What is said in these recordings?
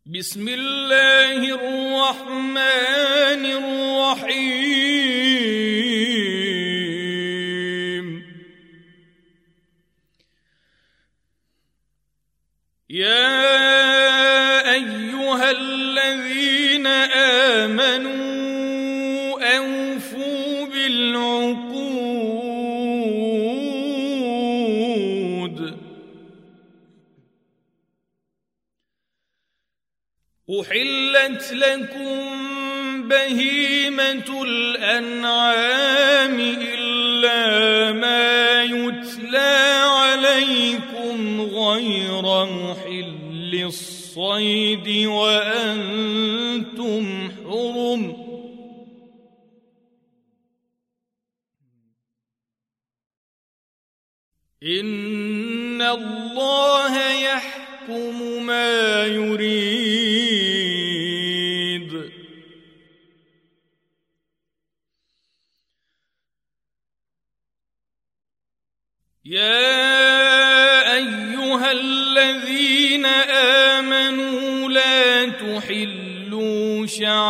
بسم الله الرحمن الرحيم. يا أيها الذين آمنوا أوفوا بالعقود. أحلت لكم بهيمة الأنعام إلا ما يتلى عليكم غير محل الصيد وأنتم حرم. إن الله يحكم ما يريد. يا أيها الذين آمنوا لا تحلوا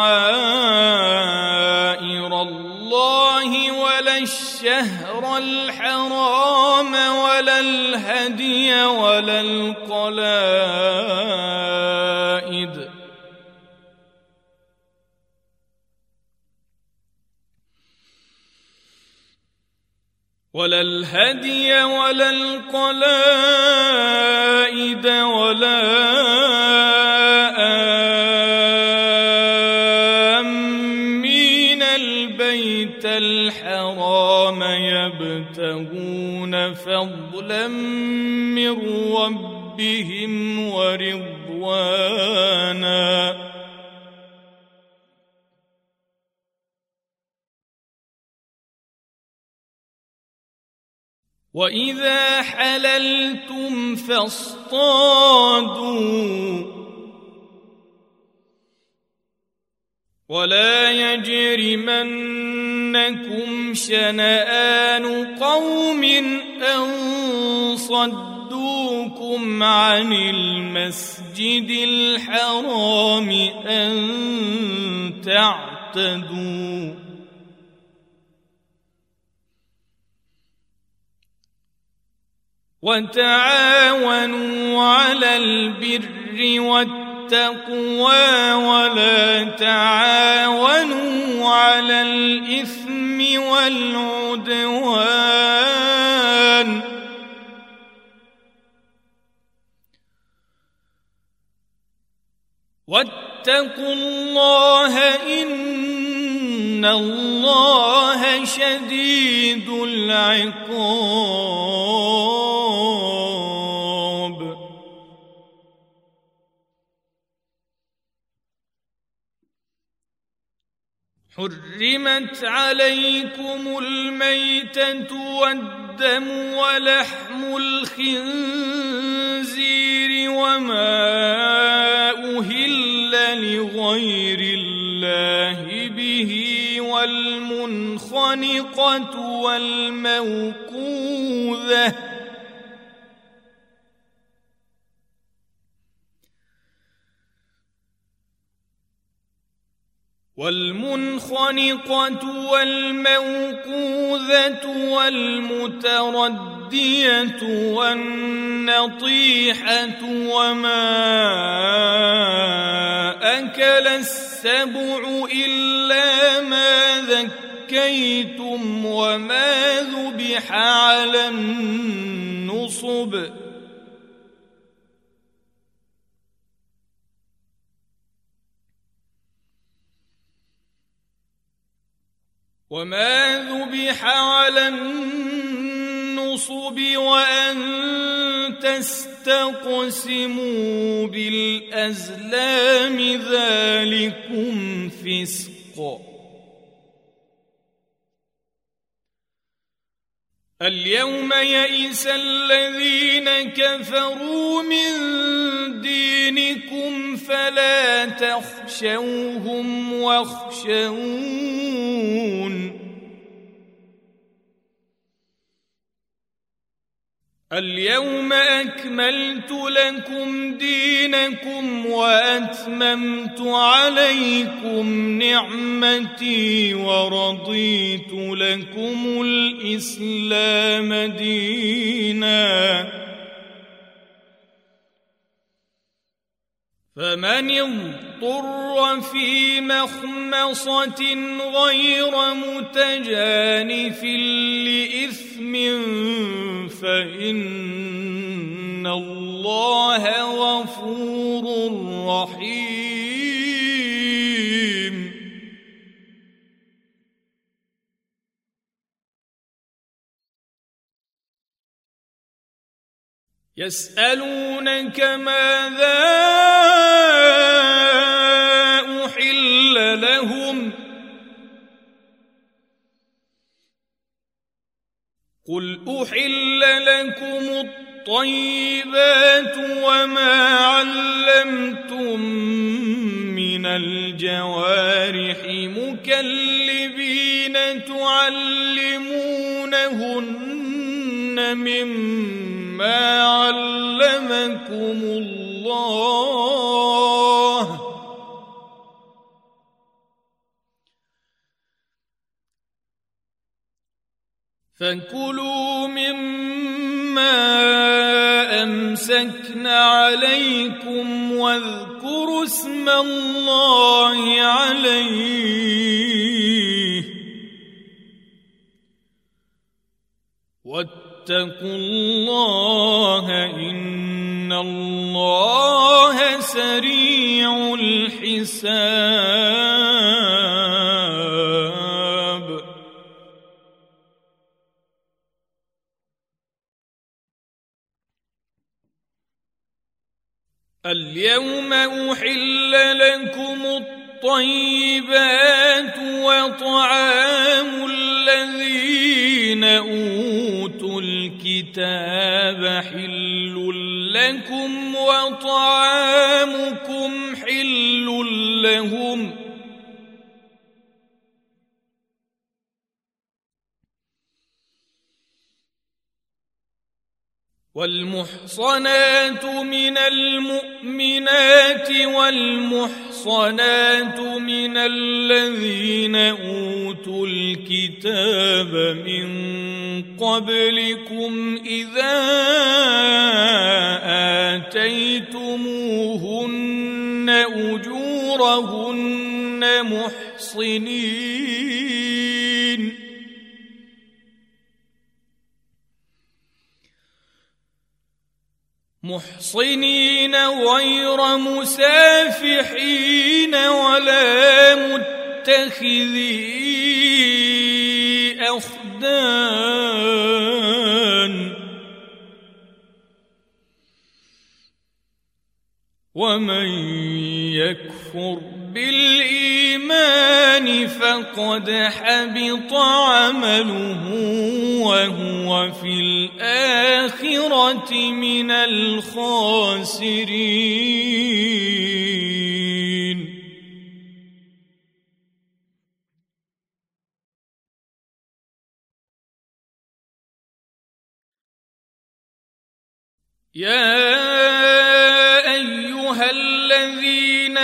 شعائر الله ولا الشهر الحرام ولا الهدي ولا القلائد ولا آمين البيت الحرام يبتغون فضلا من ربهم ورضوانا. وإذا حللتم فاصطادوا ولا يجرمنكم شنآن قوم أن صدوكم عن المسجد الحرام أن تعتدوا. وتعاونوا على البر والتقوى ولا تعاونوا على الإثم والعدوان. واتقوا الله إن الله شديد العقاب. حرمت عليكم الميتة والدم ولحم الخنزير وما أهل لغير الله به والمنخنقة والموقوذة والمتردية والنطيحة وما أكل السبع إلا ما ذكيتم وما ذبح على النصب وأن تستقسموا بالأزلام ذلكم فسق. اليوم يئس الذين كفروا من دينكم فلا تخشوهم واخشون. اليوم أكملت لكم دينكم وأتممت عليكم نعمتي ورضيت لكم الإسلام دينا فمن اضطر في مخمصة غير متجانف لإثم فإن الله غفور رحيم يسألونك ماذا أحل لهم قل أحل لكم الطيبات وما علمتم من الجوارح مكلبين تعلمونهن مما علمكم الله فكلوا مما أمسكن عليكم واذكروا اسم الله عليه واتقوا الله إن الله سريع الحساب اليوم أحل لكم الطيبات وطعام الذين أوتوا الكتاب حل لكم وطعامكم حل لهم والمحصنات من المؤمنات والمحصنات من الذين أوتوا الكتاب من قبلكم إذا آتيتموهن أجورهن محصنين غير مسافحين ولا متخذي أخدان ومن يكفر بالإيمان فقد حبط عمله وهو في الآخرة من الخاسرين يا أيها الذين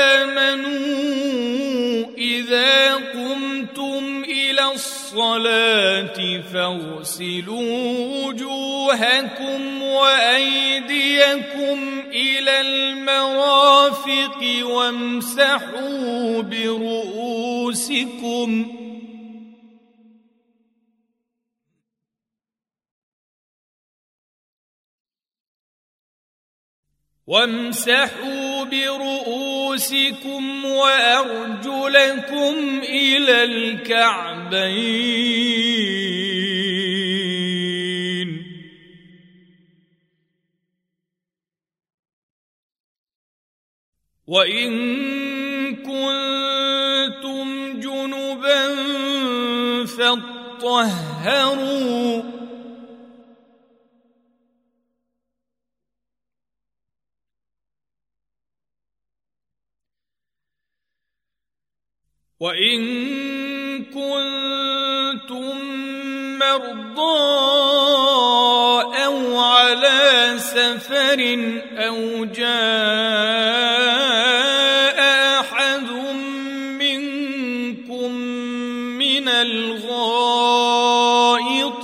آمنوا إذا قمتم إلى الصلاة فاغسلوا وجوهكم وأيديكم إلى المرافق وامسحوا برؤوسكم وأرجلكم إلى الكعبين وإن كنتم جنبا فاطهروا وإن كنتم مرضى أو سفر أو جاء أحد منكم من الغائط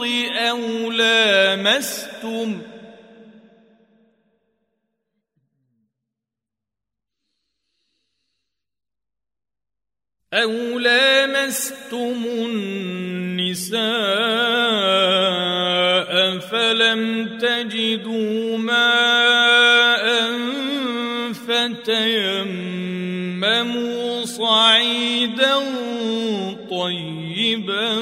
أو لامستم النساء فلم تجدوا ماء فتيمموا صعيدا طيبا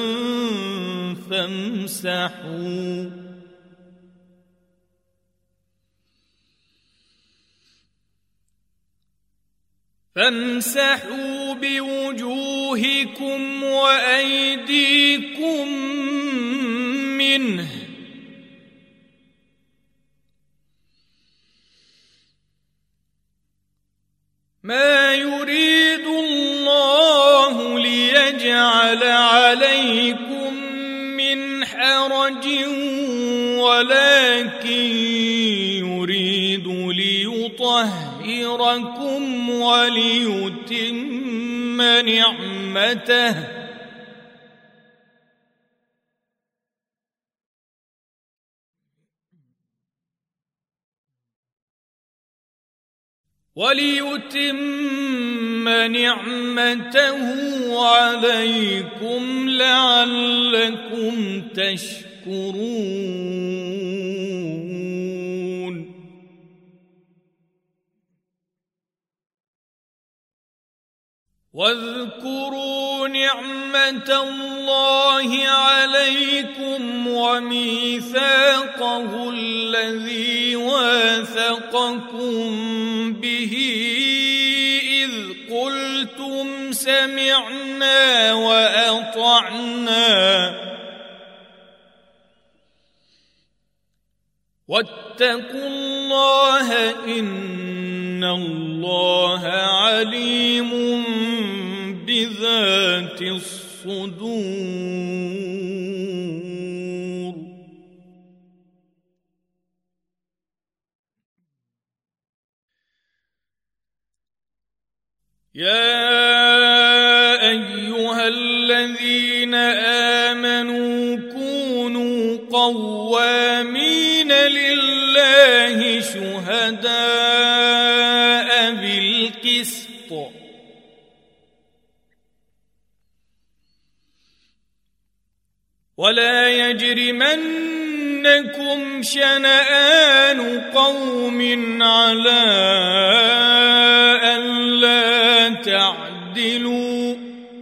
فامسحوا بوجوهكم وأيديكم منه ما يريد الله ليجعل عليكم من حرج ولكن يريد ليطهركم وليتم نعمته عليكم لعلكم تشكرون واذكروا نعمة الله عليكم وميثاقه الذي واثقكم به إذ قلتم سمعنا وأطعنا واتقوا الله إن الله عليم بذات الصدور يا أيها الذين آمنوا كونوا قوامين لله شهداء بالقسط ولا يجرمنكم شنآن قوم على ألا تعدلوا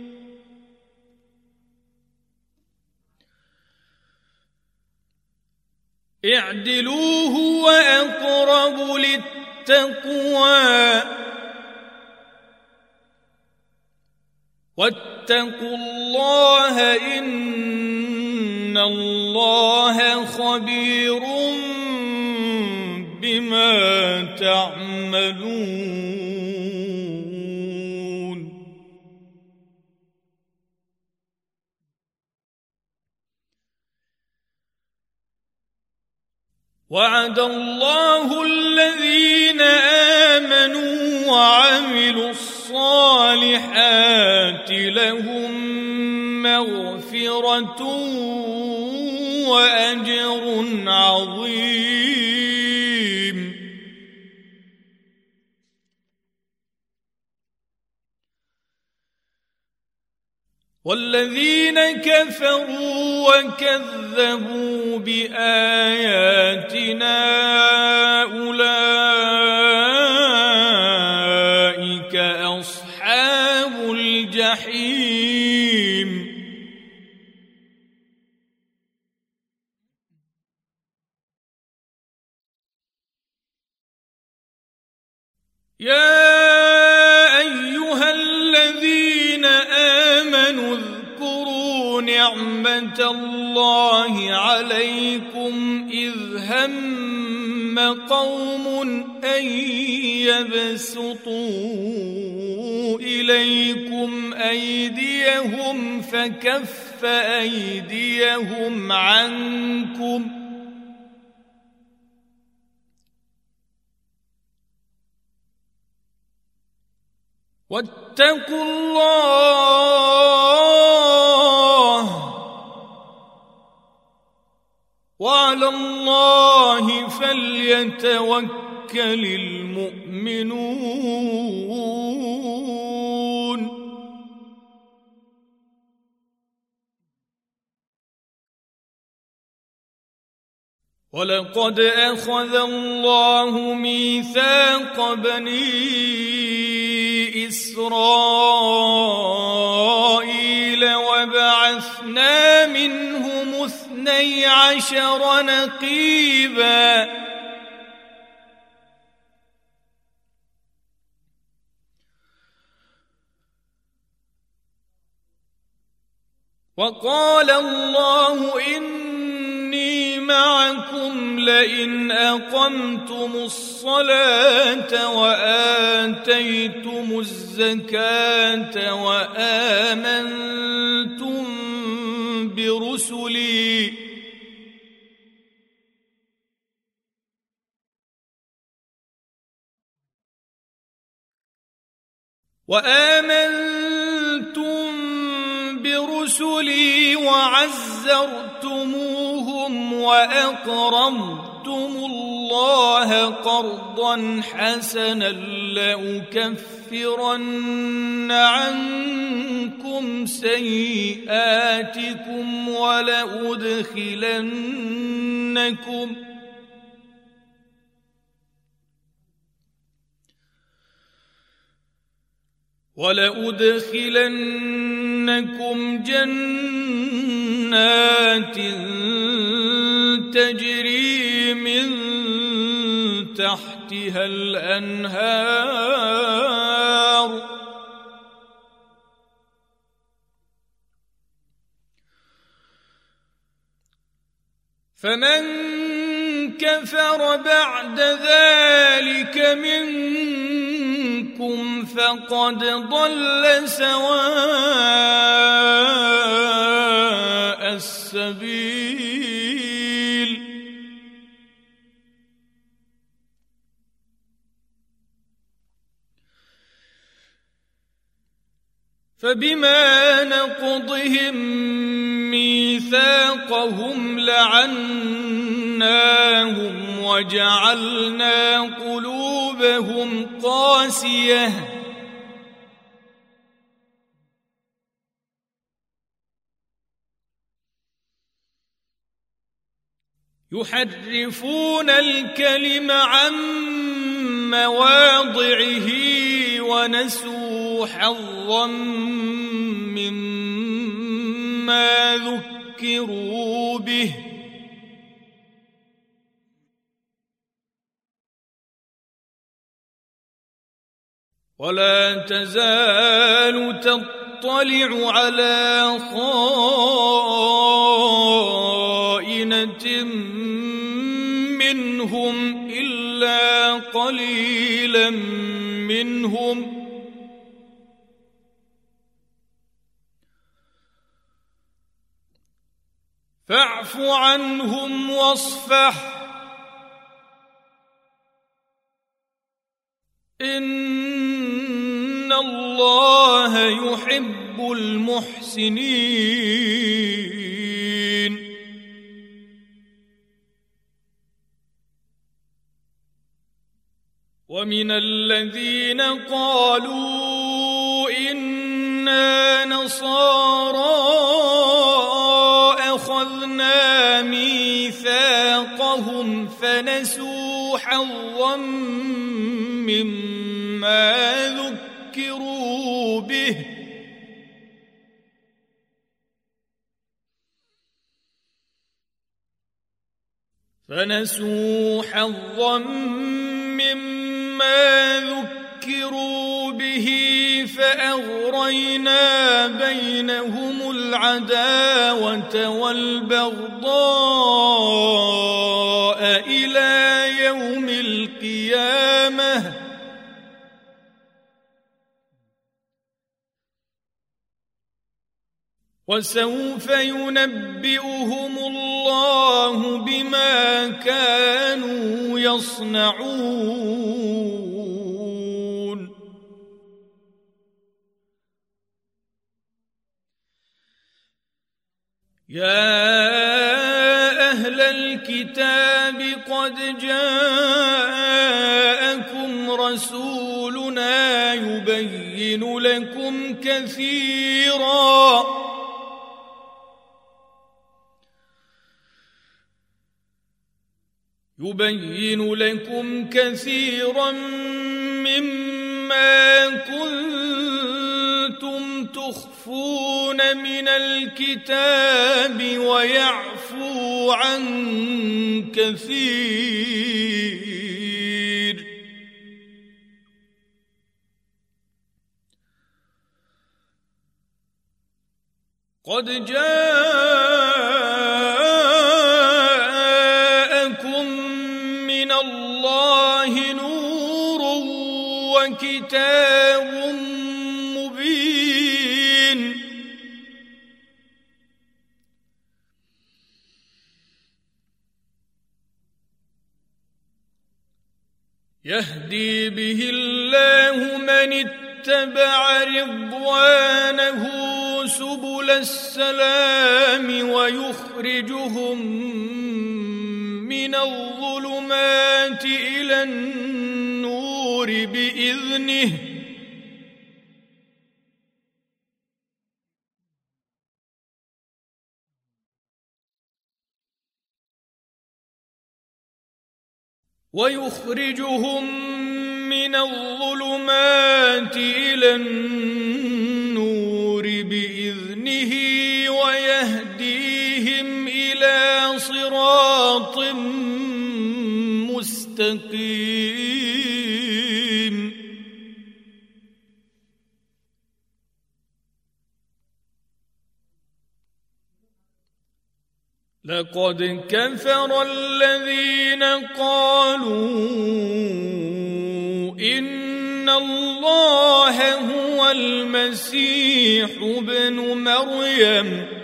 اعدلوا هو أقرب للتقوى واتقوا الله إن الله خبير بما تعملون وعد الله الذين آمنوا وعملوا الصالحات لهم مغفرة وأجر عظيم والذين كفروا وكذبوا بآياتنا أولئك أصحاب الجحيم يا أيها الذين آمنوا اذكروا نعمة الله عليكم إذ هم قوم أن يبسطوا إليكم أيديهم فكف أيديهم عنكم واتقوا الله وعلى الله فليتوكل المؤمنون. ولقد أخذ الله ميثاق بني إسرائيل وبعثنا منهم 12 نقيبا وقال الله إني معكم لئن أقمتم الصلاة وآتيتم الزكاة وآمنتم برسلي وعزرتموهم وأقرضتم الله قرضا حسنا لأكفرن عنكم سيئاتكم ولأدخلنكم جنات تجري من تحتها الأنهار فمن كفر بعد ذلك منكم فقد ضل سواء السبيل. فبما نقضهم ميثاقهم لعناهم وجعلنا قلوبهم قاسية يحرفون الكلم عن مواضعه ونسوا حظا مما ذكروا به ولا تزال تطلع على خائنة منهم إلا قليلا منهم فاعف عنهم واصفح إن الله يحب المحسنين. ومن الذين قالوا إنا نصارى أخذنا ميثاقهم فنسوا حظا مما ذكروا به فأغرينا بينهم العداوة والبغضاء إلى يوم القيامة وسوف ينبئهم الله بما كانوا يصنعون. يا أهل الكتاب قد جاءكم رسولنا يبين لكم كثيرا مما كنتم تخفون من الكتاب ويعفو عن كثير. قد جاءكم من الله نور وكتاب مبين يهدي به الله من اتبع رضوانه سبل السلام ويخرجهم من الظلمات إلى النور بإذنه ويهديهم إلى صراط مستقيم. لقد كفر الذين قالوا إن الله هو المسيح ابن مريم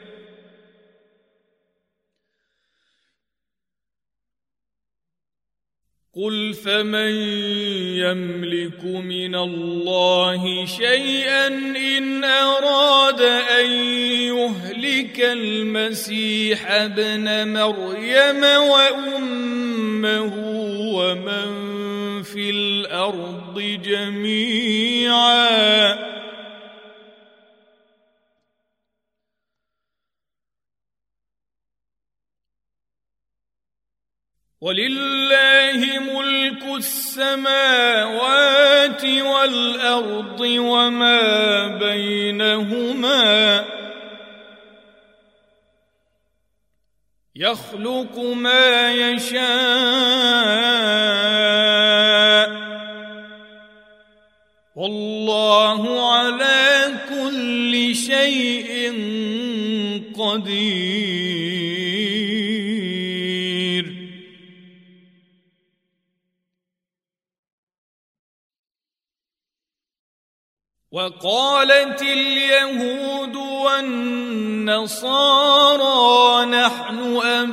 قل فمن يملك من الله شيئا إن أراد أن يهلك المسيح ابن مريم وأمه ومن في الأرض جميعا ولله ملك السماوات والأرض وما بينهما يخلق ما يشاء والله على كل شيء قدير. وقالت اليهود والنصارى نحن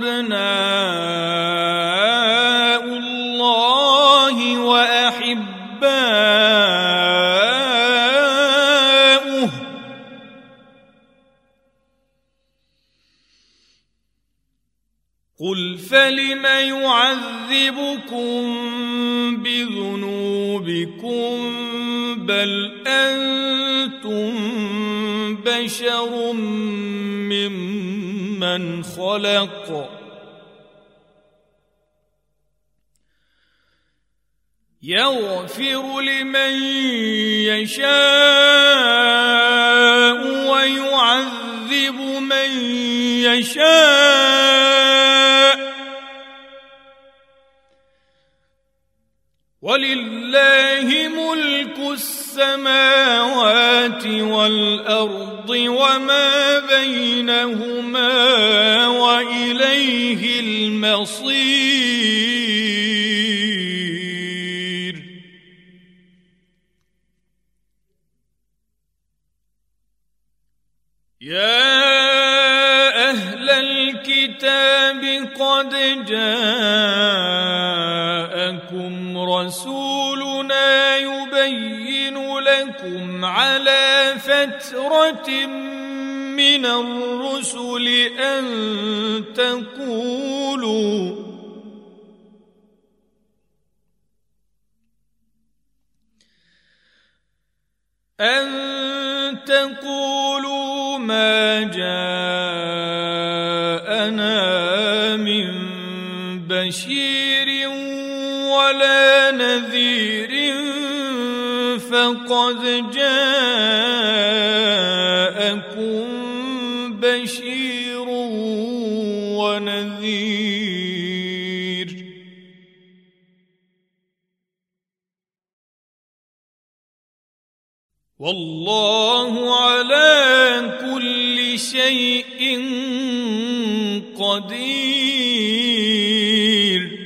أبناء الله وأحباؤه قل فلم يعذبكم بذنوبكم بل أنتم بشر ممن خلق يغفر لمن يشاء ويعذب من يشاء ولله ملك السماوات والأرض وما بينهما وإليه المصير. يا أهل الكتاب قد جاءكم رسولنا يبين لكم على فترة من الرسل أن تقولوا ما جاءنا من بشير ولا نذير فقد جاءكم بشير ونذير والله على كل شيء قدير.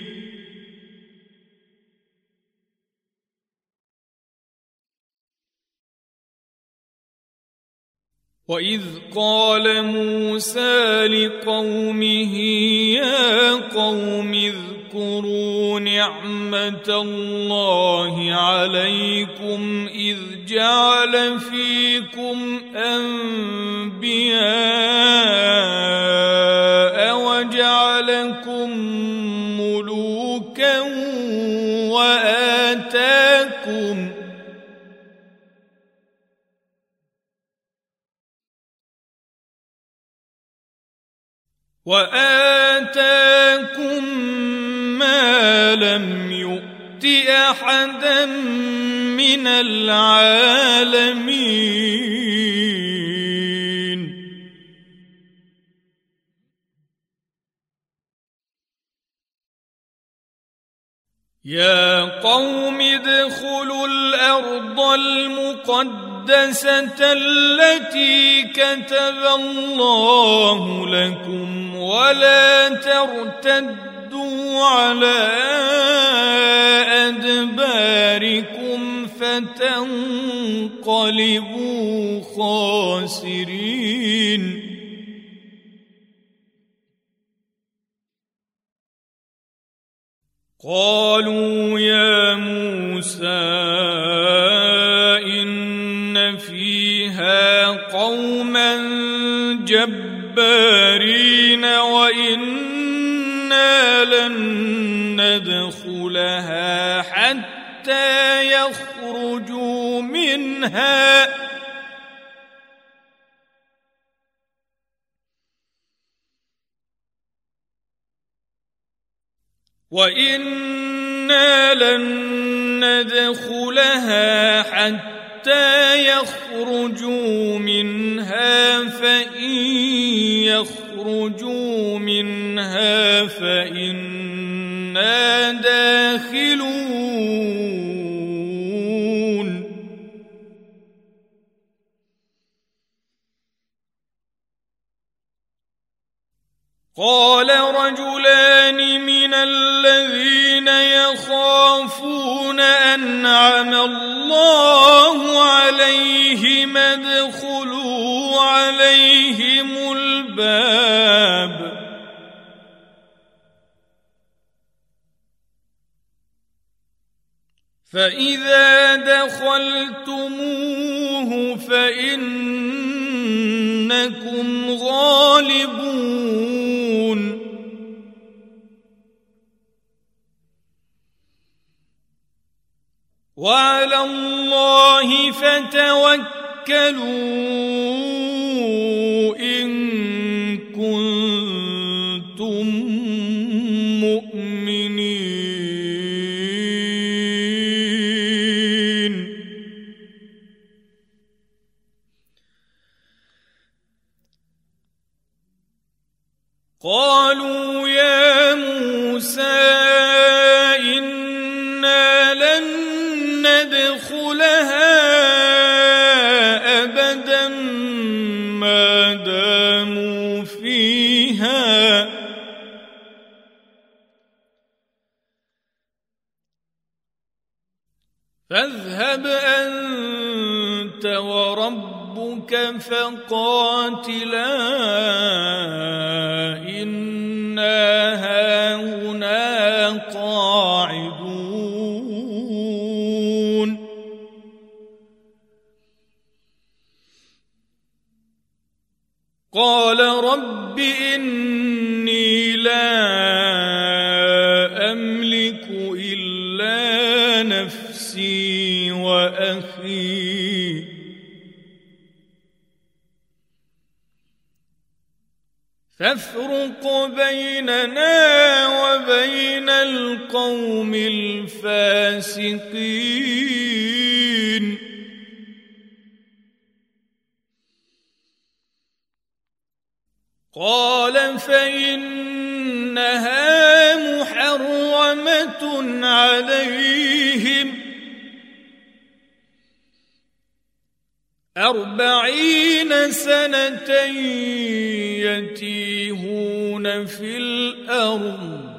وإذ قال موسى لقومه يا قوم اذكروا نعمة الله عليكم إذ جعل فيكم أنبياء وجعلكم ملوكا وآتاكم ما لم يؤت أحدا من العالمين. يا قوم ادخلوا الأرض المقدسة التي كتب الله لكم ولا ترتدوا على أدباركم فتنقلبوا خاسرين. قالوا يا موسى إن فيها قوما جبارين وإنا لن ندخلها حتى يخرجوا منها فإن يخرجوا منها فإنا داخلون. قال رجلان من الذين يخافون أنعم الله عليهم ادخلوا عليهم الباب فإذا دخلتموه فإنكم غالبون. وعلى الله فتوكلوا إن كنتم مؤمنين. قالوا يا موسى إنا لن ندخلها أبدا ما داموا فيها فاذهب أنت وربك فقاتلا إنا هاهنا قاعدون. قال رب إني لا أملك إلا نفسي وأخي فافرق بيننا وبين القوم الفاسقين قال فإنها محرمة عليهم 40 سنة يتيهون في الأرض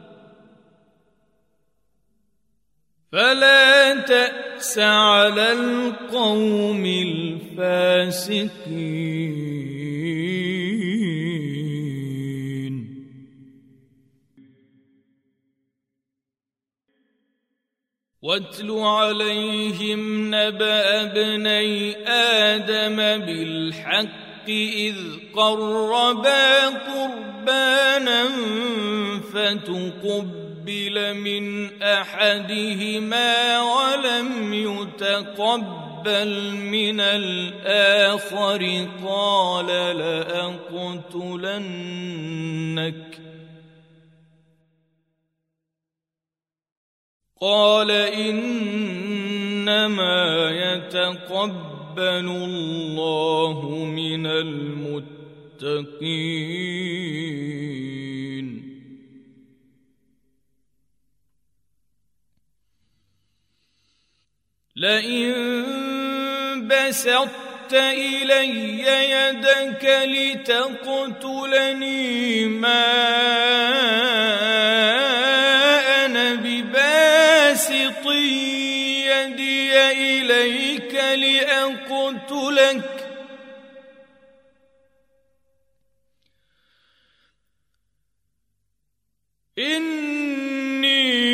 فلا تأس على القوم الفاسقين واتل عليهم نبأ ابني آدم بالحق إذ قربا قربانا فتقبل من أحدهما ولم يتقبل من الآخر قال لأقتلنك قال إنما يتقبل الله من المتقين لئن بسطت إلي يدك لتقتلني ما أنا بباسط يدي إليك لأقتلك إني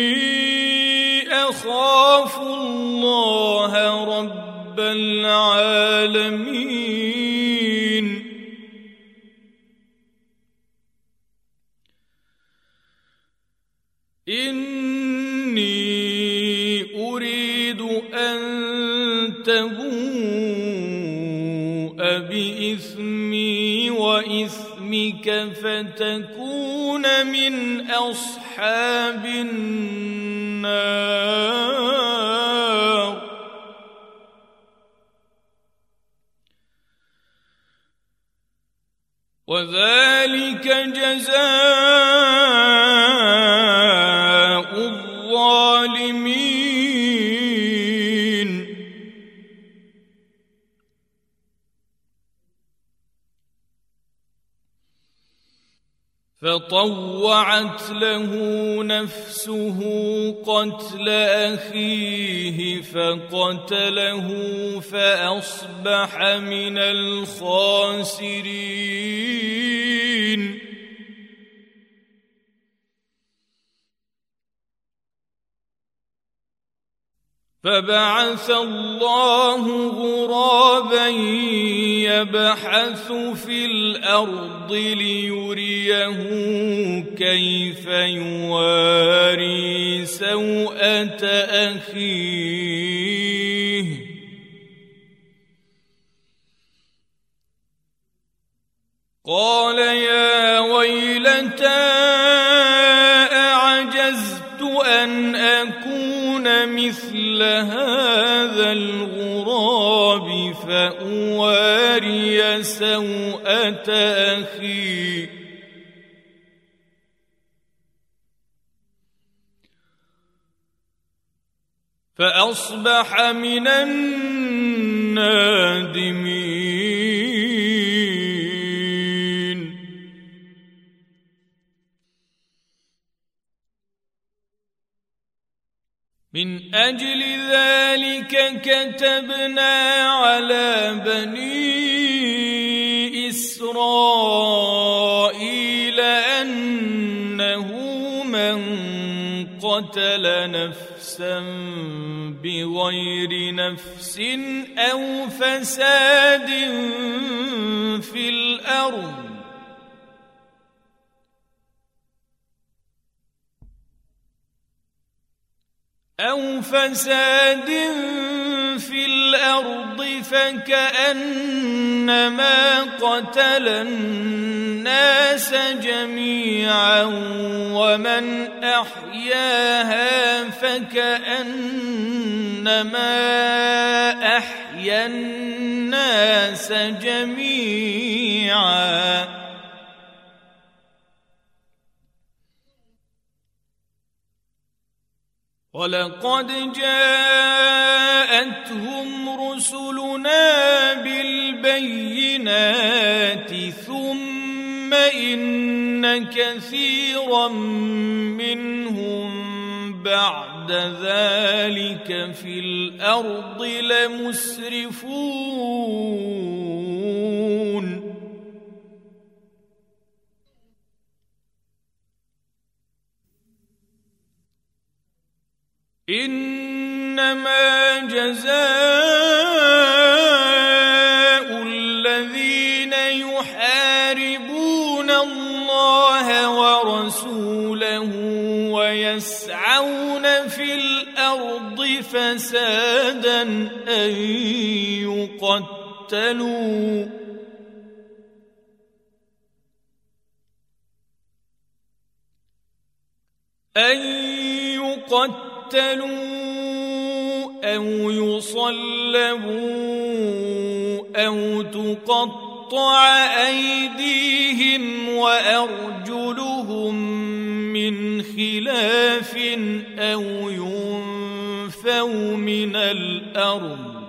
أخاف الله رب العالمين إني أريد أن تبوء بإثمي وإثمك فتكون من أصحاب النار وذلك جزاء الظالمين فطوعت له نفسه قتل أخيه فقتله فأصبح من الخاسرين فبعث الله غرابا يبحث في الأرض ليريه كيف يواري سوءة أخيه قال يا ويلتى أعجزت أن أكون مثل هذا الغراب فأواري سوءة أخي فأصبح من النادمين من أجل ذلك كتبنا على بني إسرائيل أنه من قتل نفسا بغير نفس أو فساد في الأرض أو فساد في الأرض فكأنما قتل الناس جميعا ومن أحياها فكأنما أحيا الناس جميعا ولقد جاءتهم رسلنا بالبينات ثم إن كثيرا منهم بعد ذلك في الأرض لمسرفون إنما جزاء الذين يحاربون الله ورسوله ويسعون في الأرض فسادا أن يقتلوا أو يصلبوا أو تقطع أيديهم وأرجلهم من خلاف أو ينفوا من الأرض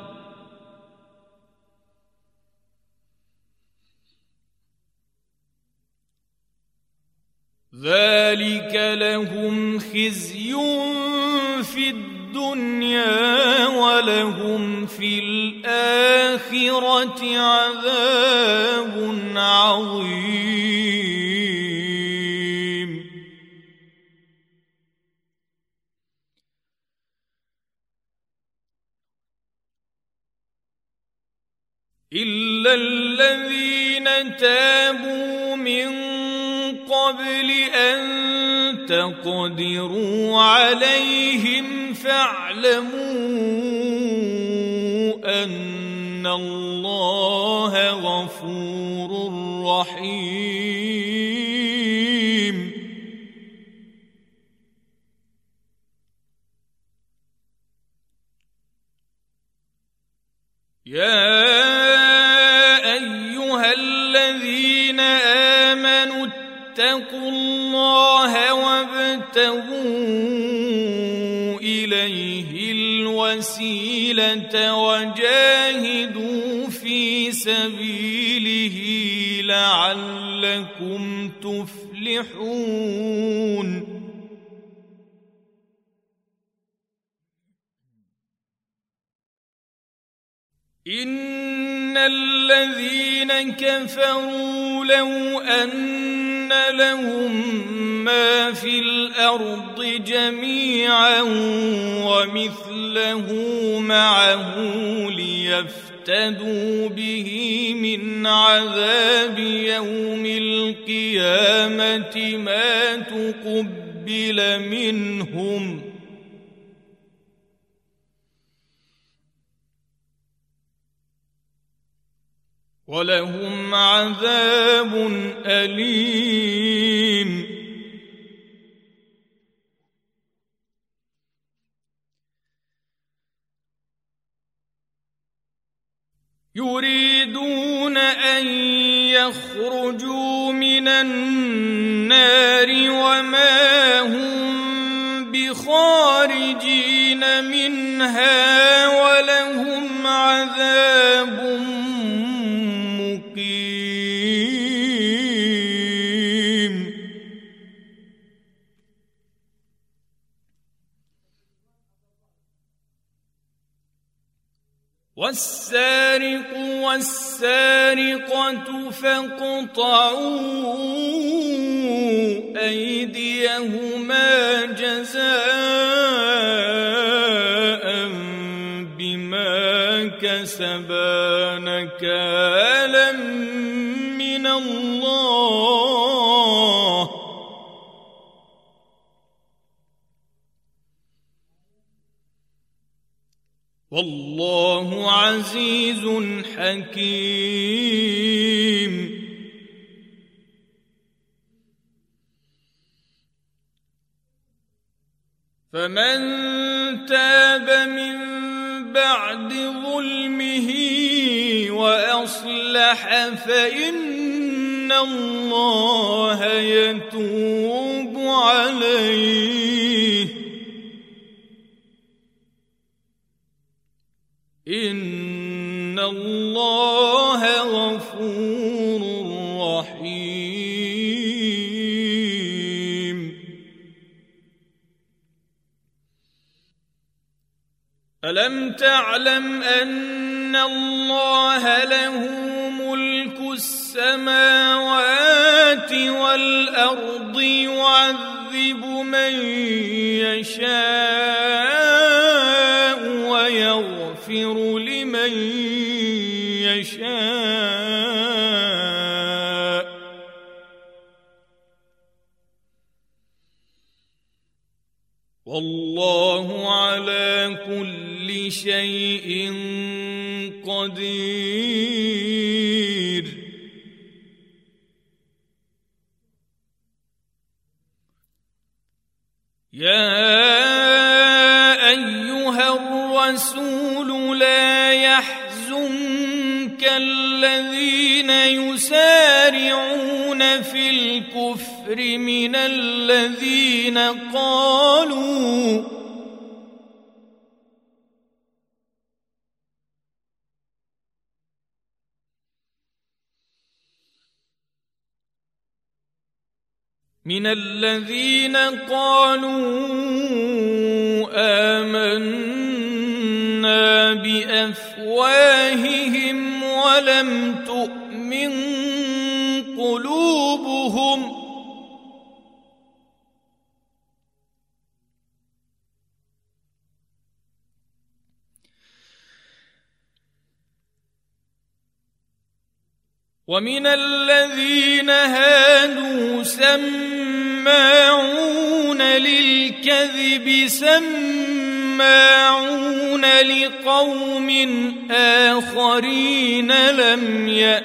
ذلك لهم خزي في الدنيا ولهم في الآخرة عذاب عظيم إلا الذين تابوا من قبل أن تقدروا عليهم فاعلموا أن الله غفور رحيم يا أيها الذين آمنوا اتقوا الله وابتغوا إليه الوسيلة وجاهدوا في سبيله لعلكم تفلحون إن الذين كفروا لو أن لهم ما في الأرض جميعا ومثله معه ليفتدوا به من عذاب يوم القيامة ما تقبل منهم ولهم عذاب أليم يريدون أن يخرجوا من النار وما هم بخارجين منها ولهم عذاب مقيم والسارق والسارقة فاقطعوا أيديهما جزاء بما كسبا نكالا من الله والله عزيز حكيم. فمن تاب من بعد ظلمه وأصلح فإن الله يتوب عليه إن الله غفور رحيم. ألم تعلم أن الله له ملك السماوات والأرض يعذب من يشاء ويغفر لمن يشاء والله على كل شيء قدير. يا أيها الرسول لا يحزنك الذين يسارعون في الكفر من الذين قالوا آمنا بأفواههم ولم تؤمن قلوبهم ومن الذين هادوا سماعون للكذب سماعون لقوم آخرين لم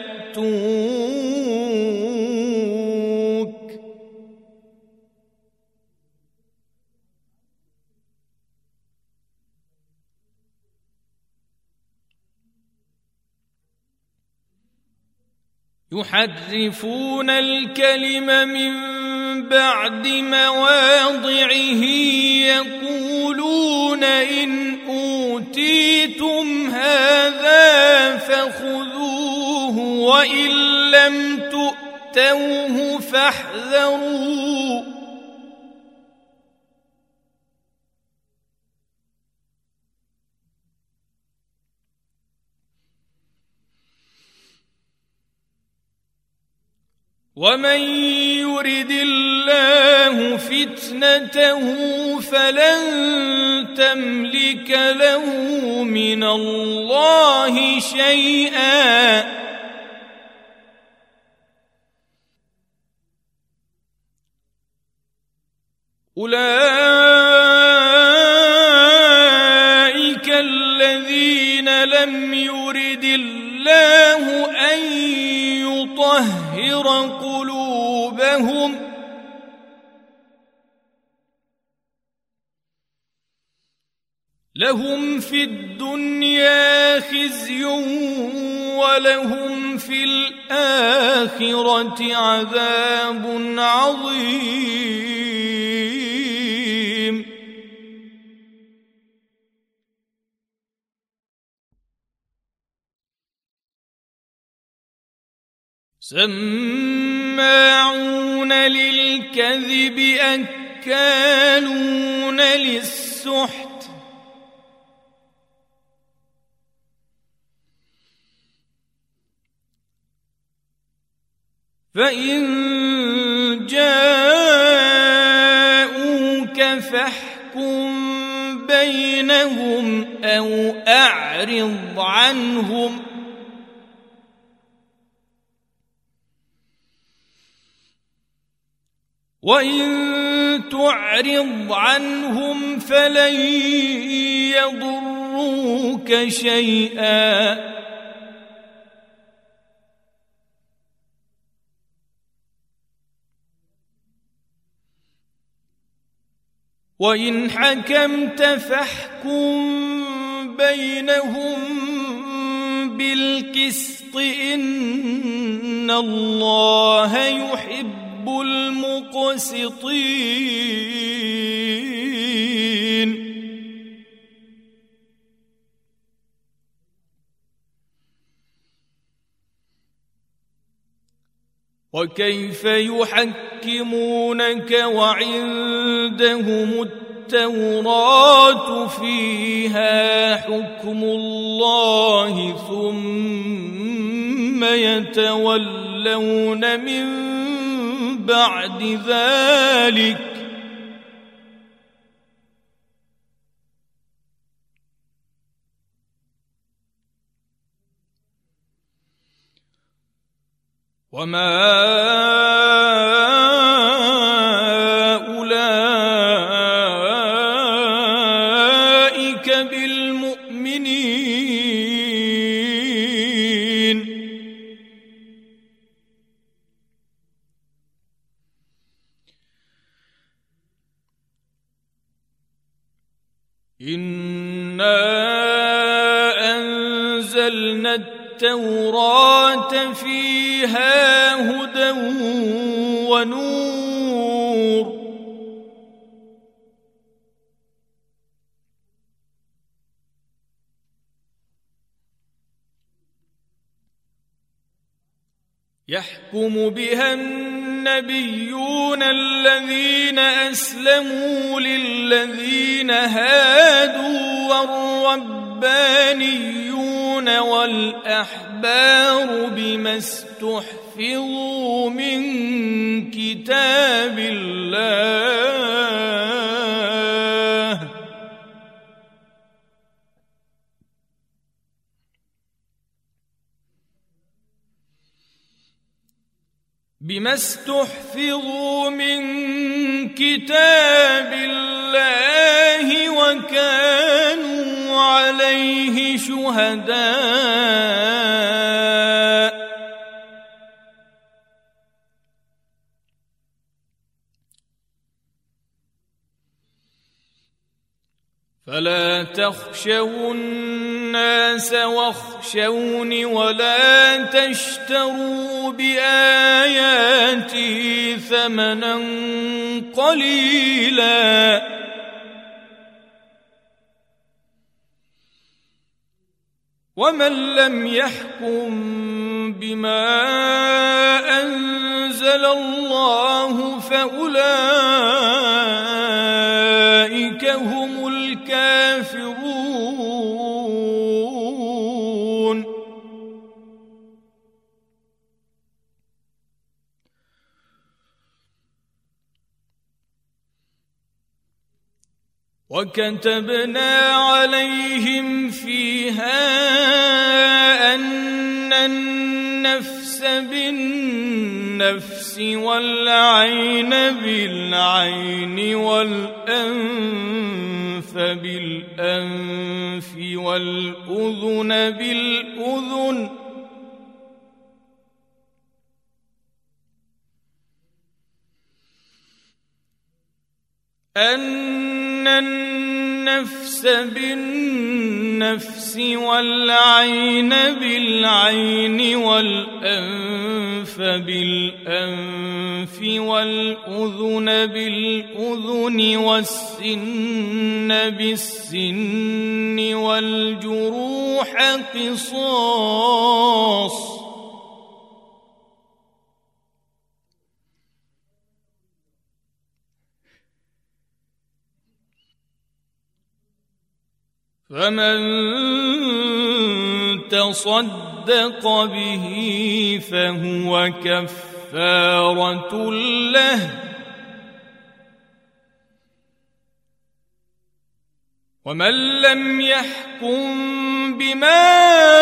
يأتوك يحرفون الكلم من بعد مواضعه يقولون إن أوتيتم هذا فخذوه وإن لم تؤتوه فاحذروا ومن يرد الله فتنته فلن تملك له من الله شيئا أولئك الذين لم يرد الله أن يطهر قلوبهم لهم في الدنيا خزي ولهم في الآخرة عذاب عظيم. سماعون للكذب أكالون للسحت فإن جاءوك فاحكم بينهم بينهم أو أعرض عنهم وإن تعرض عنهم فلن يضروك شيئا وإن حكمت فاحكم بينهم بالقسط إن الله يحب المقسطين وكيف يحكمونك وعندهم التوراة فيها حكم الله ثم يتولون من بعد ذلك وما أولئك بالمؤمنين إنا أنزلنا التوراة فيها هدى ونور يحكم بها النبيون الذين أسلموا للذين هادوا والربانيون والأحبار بما استحفظوا من كتاب الله وكانوا عليه شهداء فلا تخشوا الناس واخشوني ولا تشتروا بآياتي ثمنا قليلا ومن لم يحكم بما أنزل الله فأولئك هم الكافرون وكتبنا عليهم فيها أن النفس بالنفس والعين بالعين والأنف بالأنف والأذن بالأذن أن النفس بالنفس والعين بالعين والأنف بالأنف والأذن بالأذن والسن بالسن والجروح قصاص فمن تصدق به فهو كفارة له ومن لم يحكم بما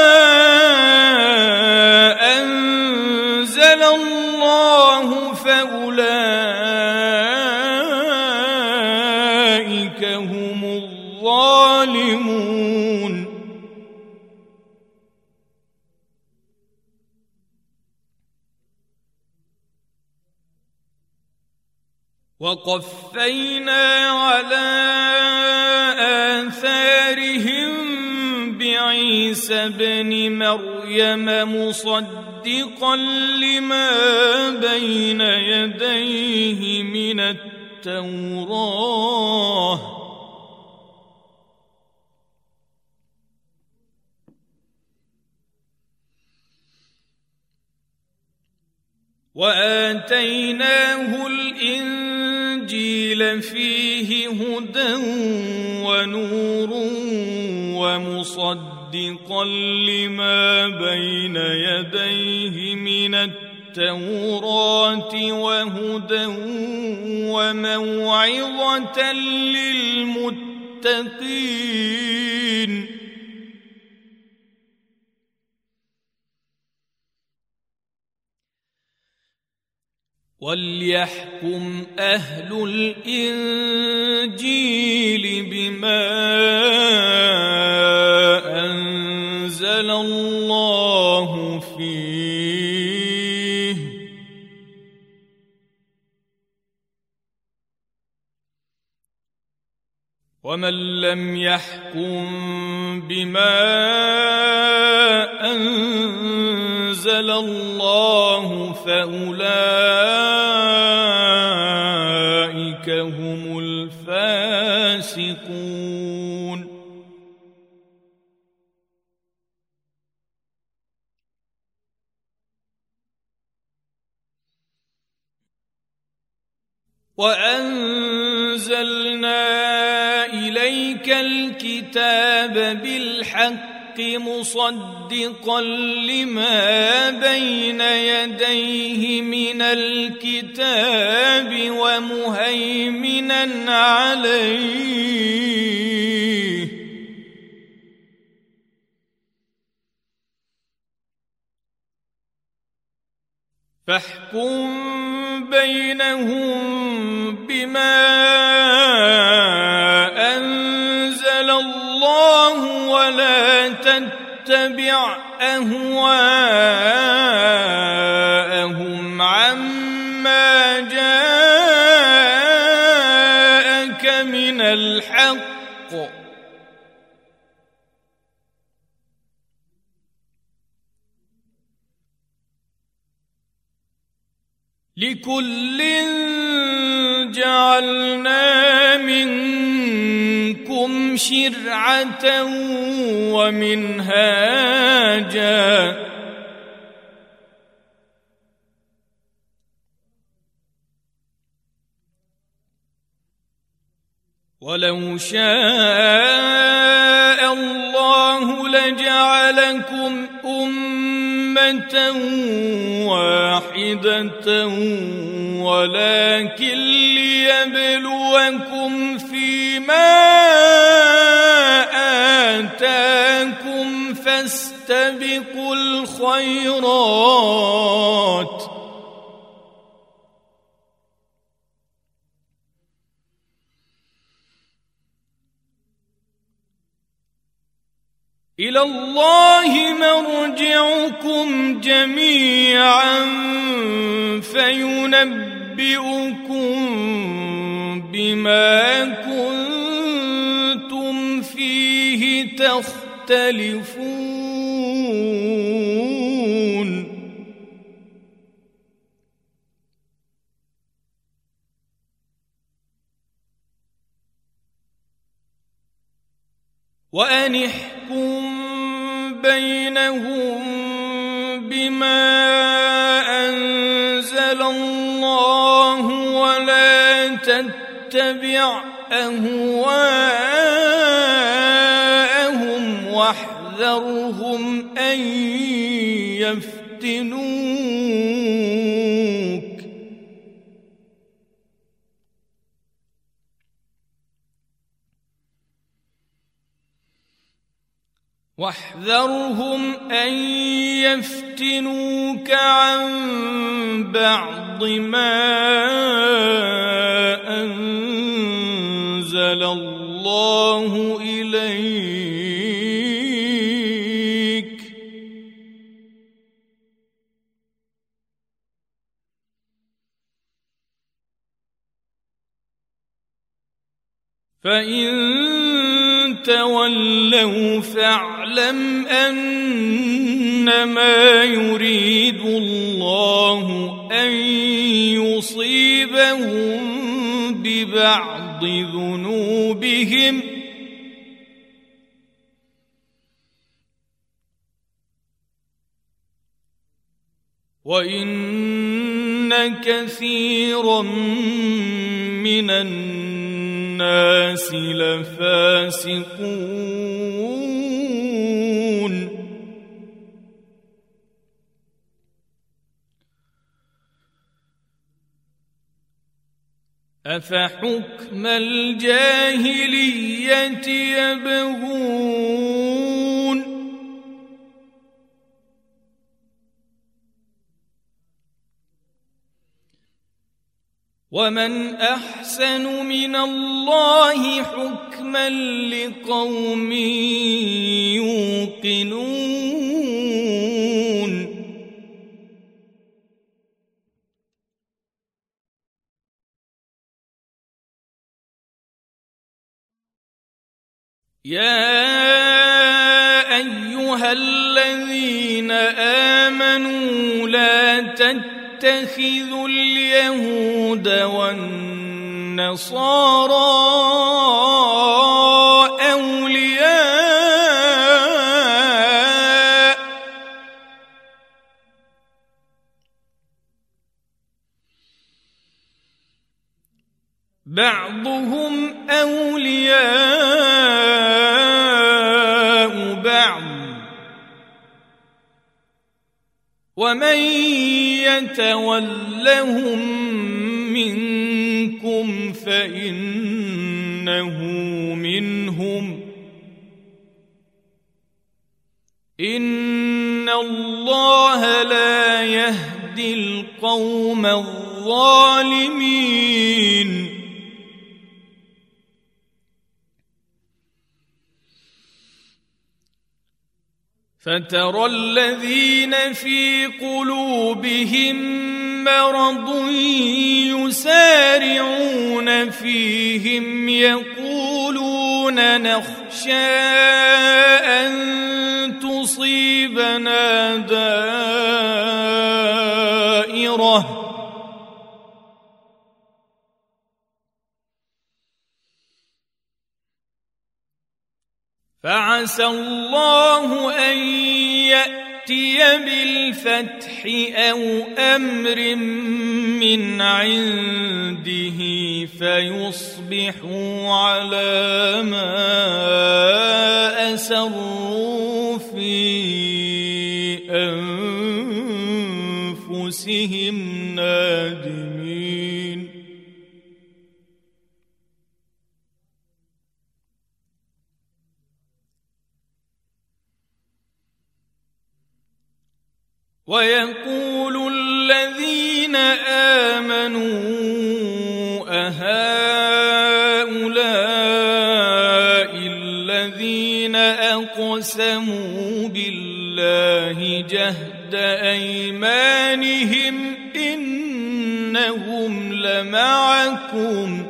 أنزل الله فأولئك هم الظالمون وقفينا على آثارهم بعيسى ابن مريم مصدقا لما بين يديه من التوراة وآتيناه الإنجيل فيه هدى ونور ومصدقا لما بين يديه من التوراة وهدى وموعظة للمتقين وليحكم أهل الإنجيل بما أنزل الله فيه ومن لم يحكم بما أنزل الله فأولئك هم الفاسقون وأنزلنا إليك الكتاب بالحق مصدقا لما بين يديه من الكتاب ومهيمنا عليه فاحكم بينهم بما أنزل الله ولا تتبع أهواءهم عما جاءك من الحق لكل جعلنا منكم شرعة ومنهاجا ولو شاء الله لجعلكم أمة واحدة ولكن ليبلوكم فيما آتاكم فاستبقوا الخيرات إلى الله مرجعكم جميعا فينبئكم بما كنتم فيه تختلفون وأن احكم بينهم بما أنزل الله ولا تتبع أهواءهم واحذرهم أن يفتنوك واحذرهم أن يفتنوك عن بعض ما أنزل الله إليك فإن تولوا فاعلم أنما يريد الله أن يصيبهم ببعض ذنوبهم وإن كثيرا من الناس لفاسقون أفحكم الجاهلية يبغون ومن أحسن من الله حكما لقوم يوقنون يا أيها الذين آمنوا لا تتخذوا اليهود والنصارى أولياء بعضهم أولياء بعض ومن يتولهم منكم فإنه منهم إن الله لا يهدي القوم الظالمين فترى الذين في قلوبهم مرض يسارعون فيهم يقولون نخشى أن تصيبنا دائرة فعسى الله أن يأتي بالفتح أو أمر من عنده فيصبحوا على ما أسروا في أنفسهم نادمين ويقول الذين آمنوا أهؤلاء الذين أقسموا بالله جهد أيمانهم إنهم لمعكم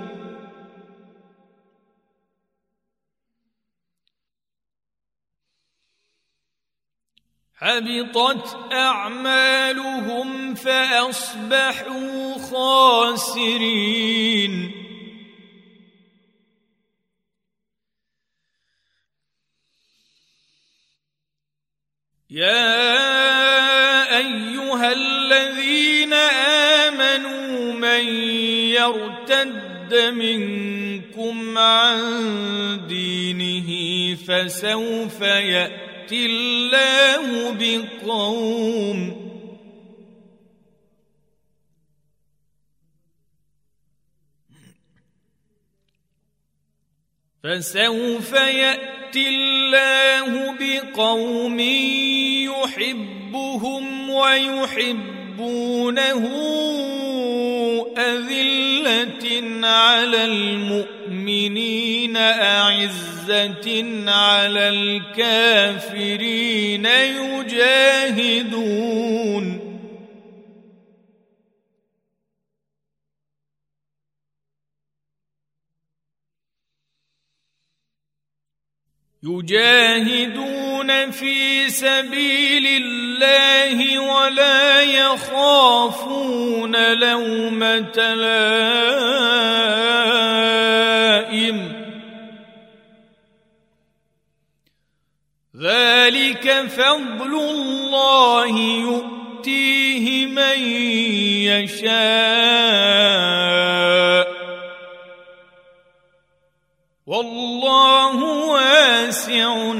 حبطت أعمالهم فأصبحوا خاسرين يا أيها الذين آمنوا من يرتد منكم عن دينه فسوف يأتي الله بقوم فسوف يأتي الله بقوم يحبهم ويحبونه أذلة على المؤمنين أعزة على الكافرين يجاهدون في سبيل الله ولا يخافون لومة لائم ذلك فضل الله يؤتيه من يشاء والله واسع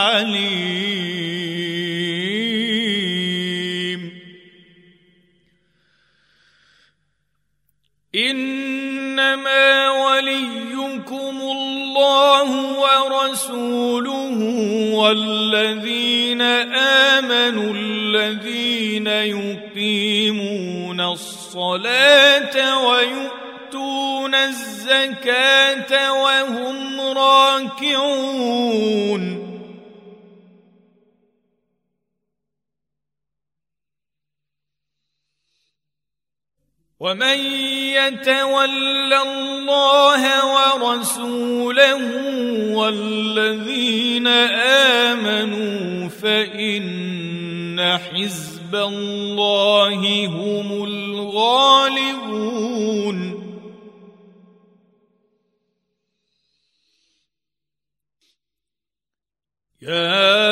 عليم إنما وليكم الله ورسوله والذين آمنوا الذين يقيمون الصلاة ويؤتون الزكاة وهم راكعون ومن يتول الله ورسوله والذين آمنوا فإن حزب الله هم الغالبون يا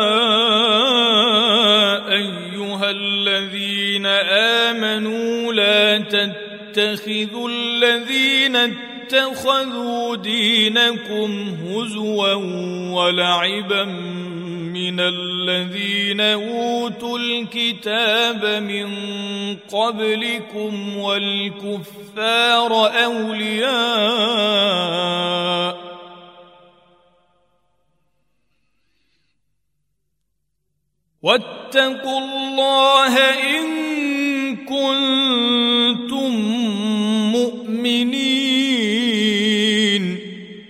أيها الذين آمنوا لا تتخذوا الذين اتخذوا دينكم هزوا ولعبا من الذين أوتوا الكتاب من قبلكم والكفار أولياء واتقوا الله إن كنتم مؤمنين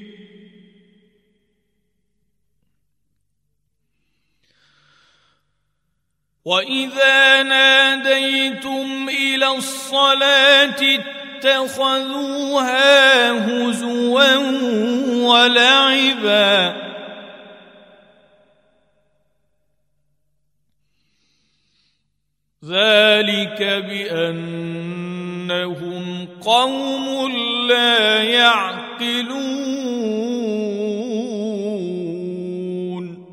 وإذا ناديتم إلى الصلاة اتخذوها هزوا ولعبا ذلك بأنهم قوم لا يعقلون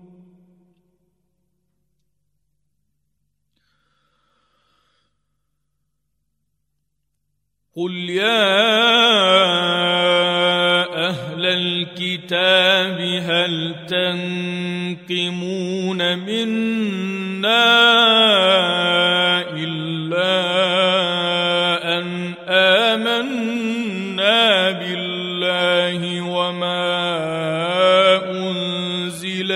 قل يا أهل الكتاب هل تنقمون منا إلا أن آمنا بالله وما أنزل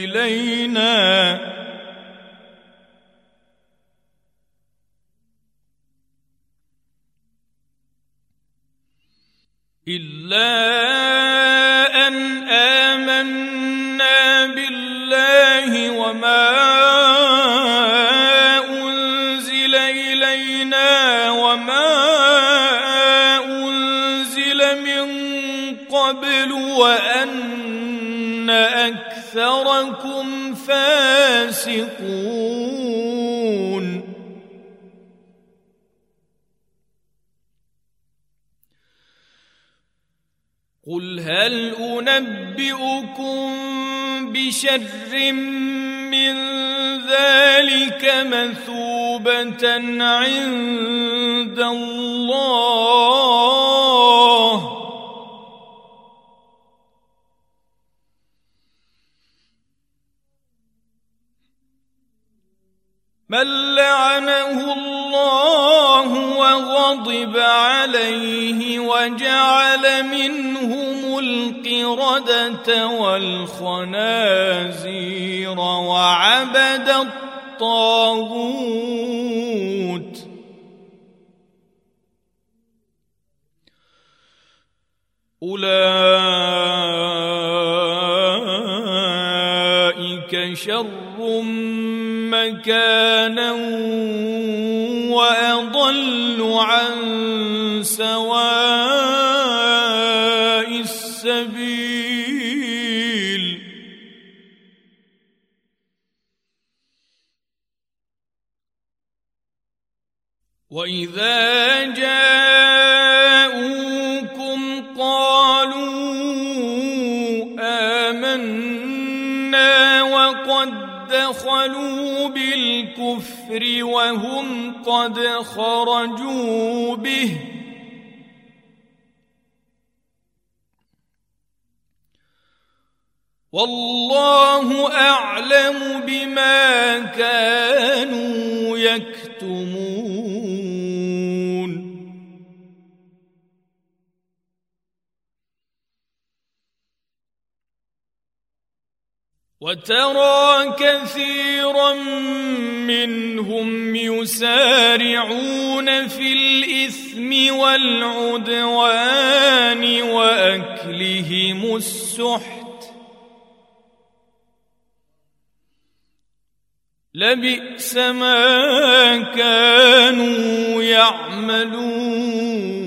إلينا وما أنزل من قبل وأن أكثركم فاسقون قل هل أنبئكم بشر من ذلك مثوبة عند الله من لعنه الله وغضب عليه وجعل منهم القردة والخنازير وعبد الطاغوت أولئك شر مكانا وأضل عن سواء السبيل وإذا جاءوكم قالوا آمنا وقد دخلوا بالكفر وهم قد خرجوا به والله أعلم بما كانوا يكتمون وترى كثيرا منهم يسارعون في الإثم والعدوان وأكلهم السحت لبئس ما كانوا يعملون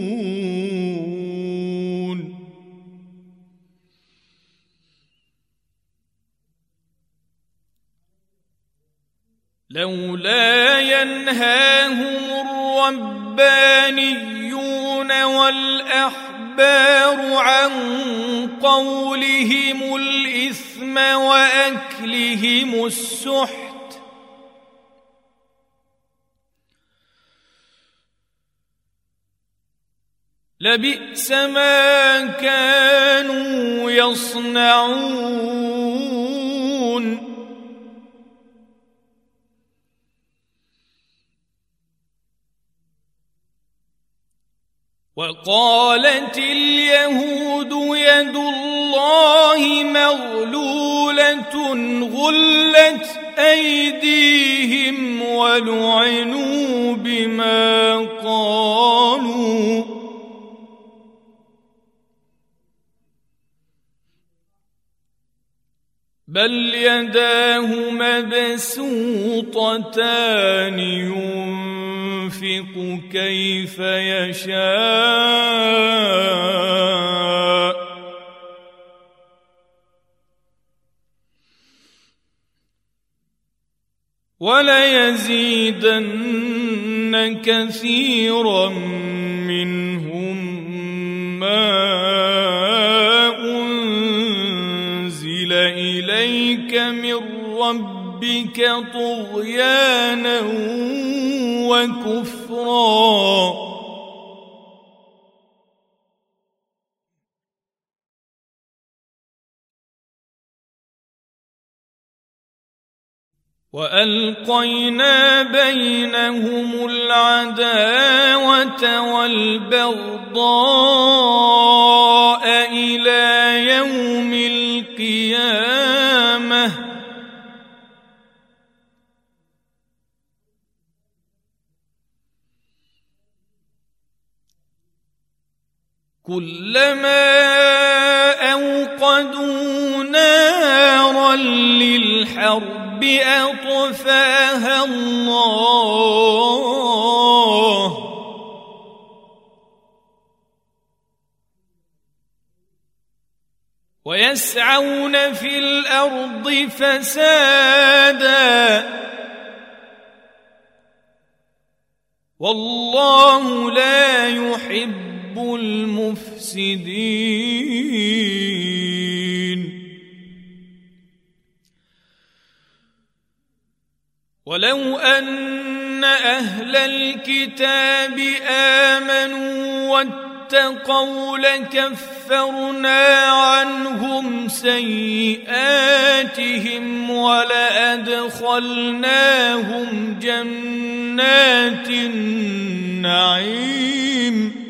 لولا ينهاهم الربانيون والأحبار عن قولهم الإثم وأكلهم السحت لبئس ما كانوا يصنعون وقالت اليهود يد الله مغلولة غلت أيديهم ولعنوا بما قالوا بل يداه مبسوطتان ينفق كيف يشاء وليزيدن كثيرا منهم ما أنزل إليك من ربك طغيانا وكفرا وألقينا بينهم العداوة والبغضاء إلى يوم القيامة كلما أوقدوا نارا للحرب أطفاها الله ويسعون في الأرض فسادا والله لا يحب المفسدين ولو أن أهل الكتاب آمنوا اتقوا لكفرنا عنهم سيئاتهم ولأدخلناهم جنات النعيم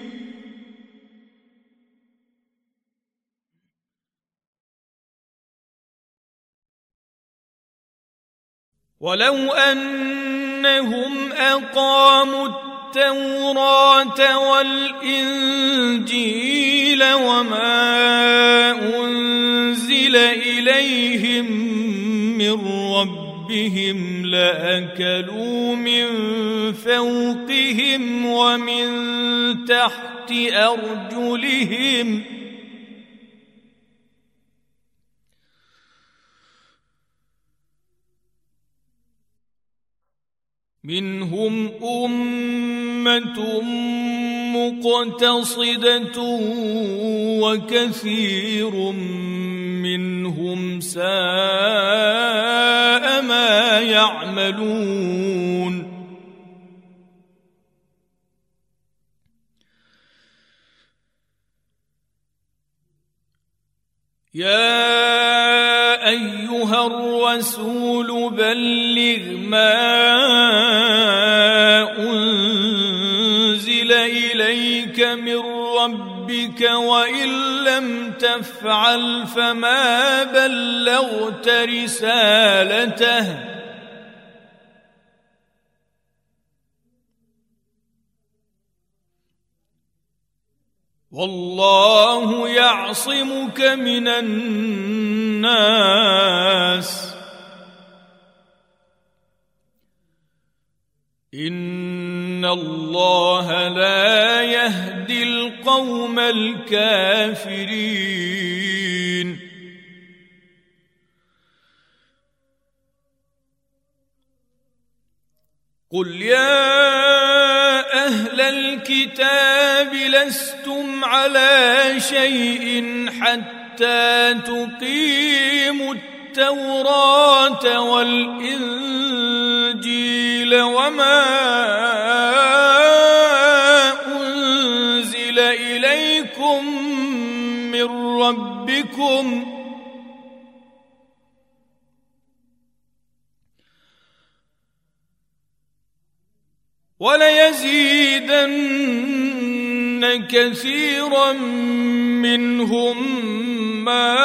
ولو أنهم أقاموا التوراة والإنجيل وما أنزل إليهم من ربهم لأكلوا من فوقهم ومن تحت أرجلهم منهم أمة مقتصدة وكثير منهم ساء ما يعملون يا أيها الرسول بلغ ما أنزل إليك من ربك وإن لم تفعل فما بلغت رسالته والله يعصمك من الناس إن الله لا يهدي القوم الكافرين قل يا أهل الكتاب لستم على شيء حتى تقيموا التوراة والإنجيل وما أنزل إليكم من ربكم وليزيدن كثيرا منهم ما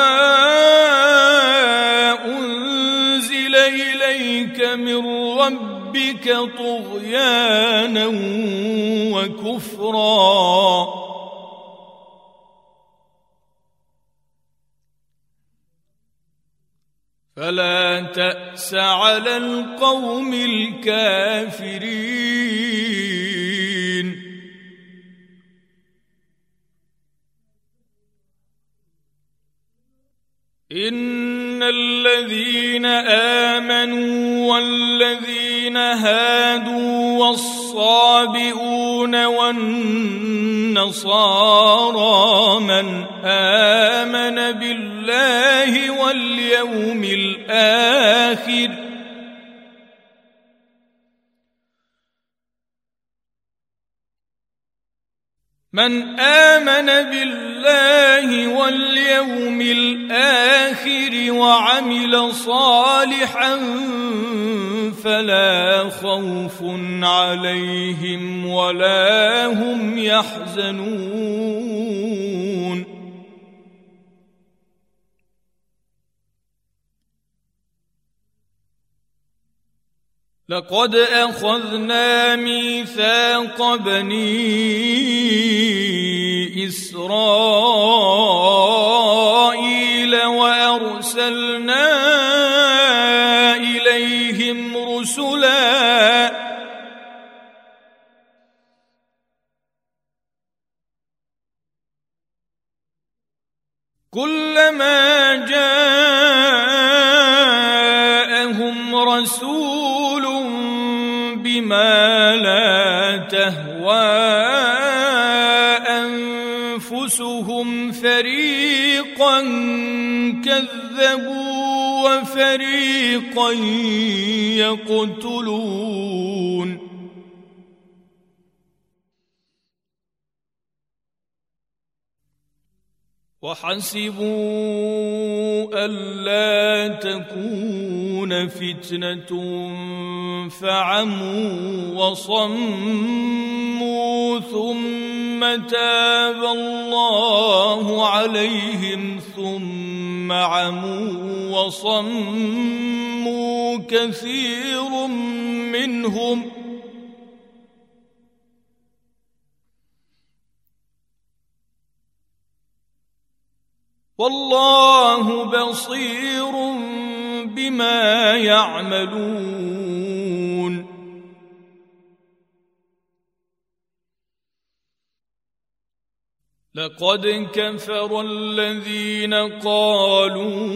أنزل إليك من ربك طغيانا وكفرا فلا تأس على القوم الكافرين إن الذين آمنوا والذين هادوا والصابئون والنصارى من آمن بالله واليوم الآخر من آمن بالله واليوم الآخر وعمل صالحا فلا خوف عليهم ولا هم يحزنون لقد أخذنا ميثاق بني إسرائيل وأرسلنا إليهم رسلا كلما جاءهم رسول بما لا تهوى أنفسهم فريقا كذبوا وفريقا يقتلون وحسبوا ألا تكون فتنة فعموا وصموا ثم تاب الله عليهم ثم عموا وصموا كثير منهم والله بصير بما يعملون لقد كفر الذين قالوا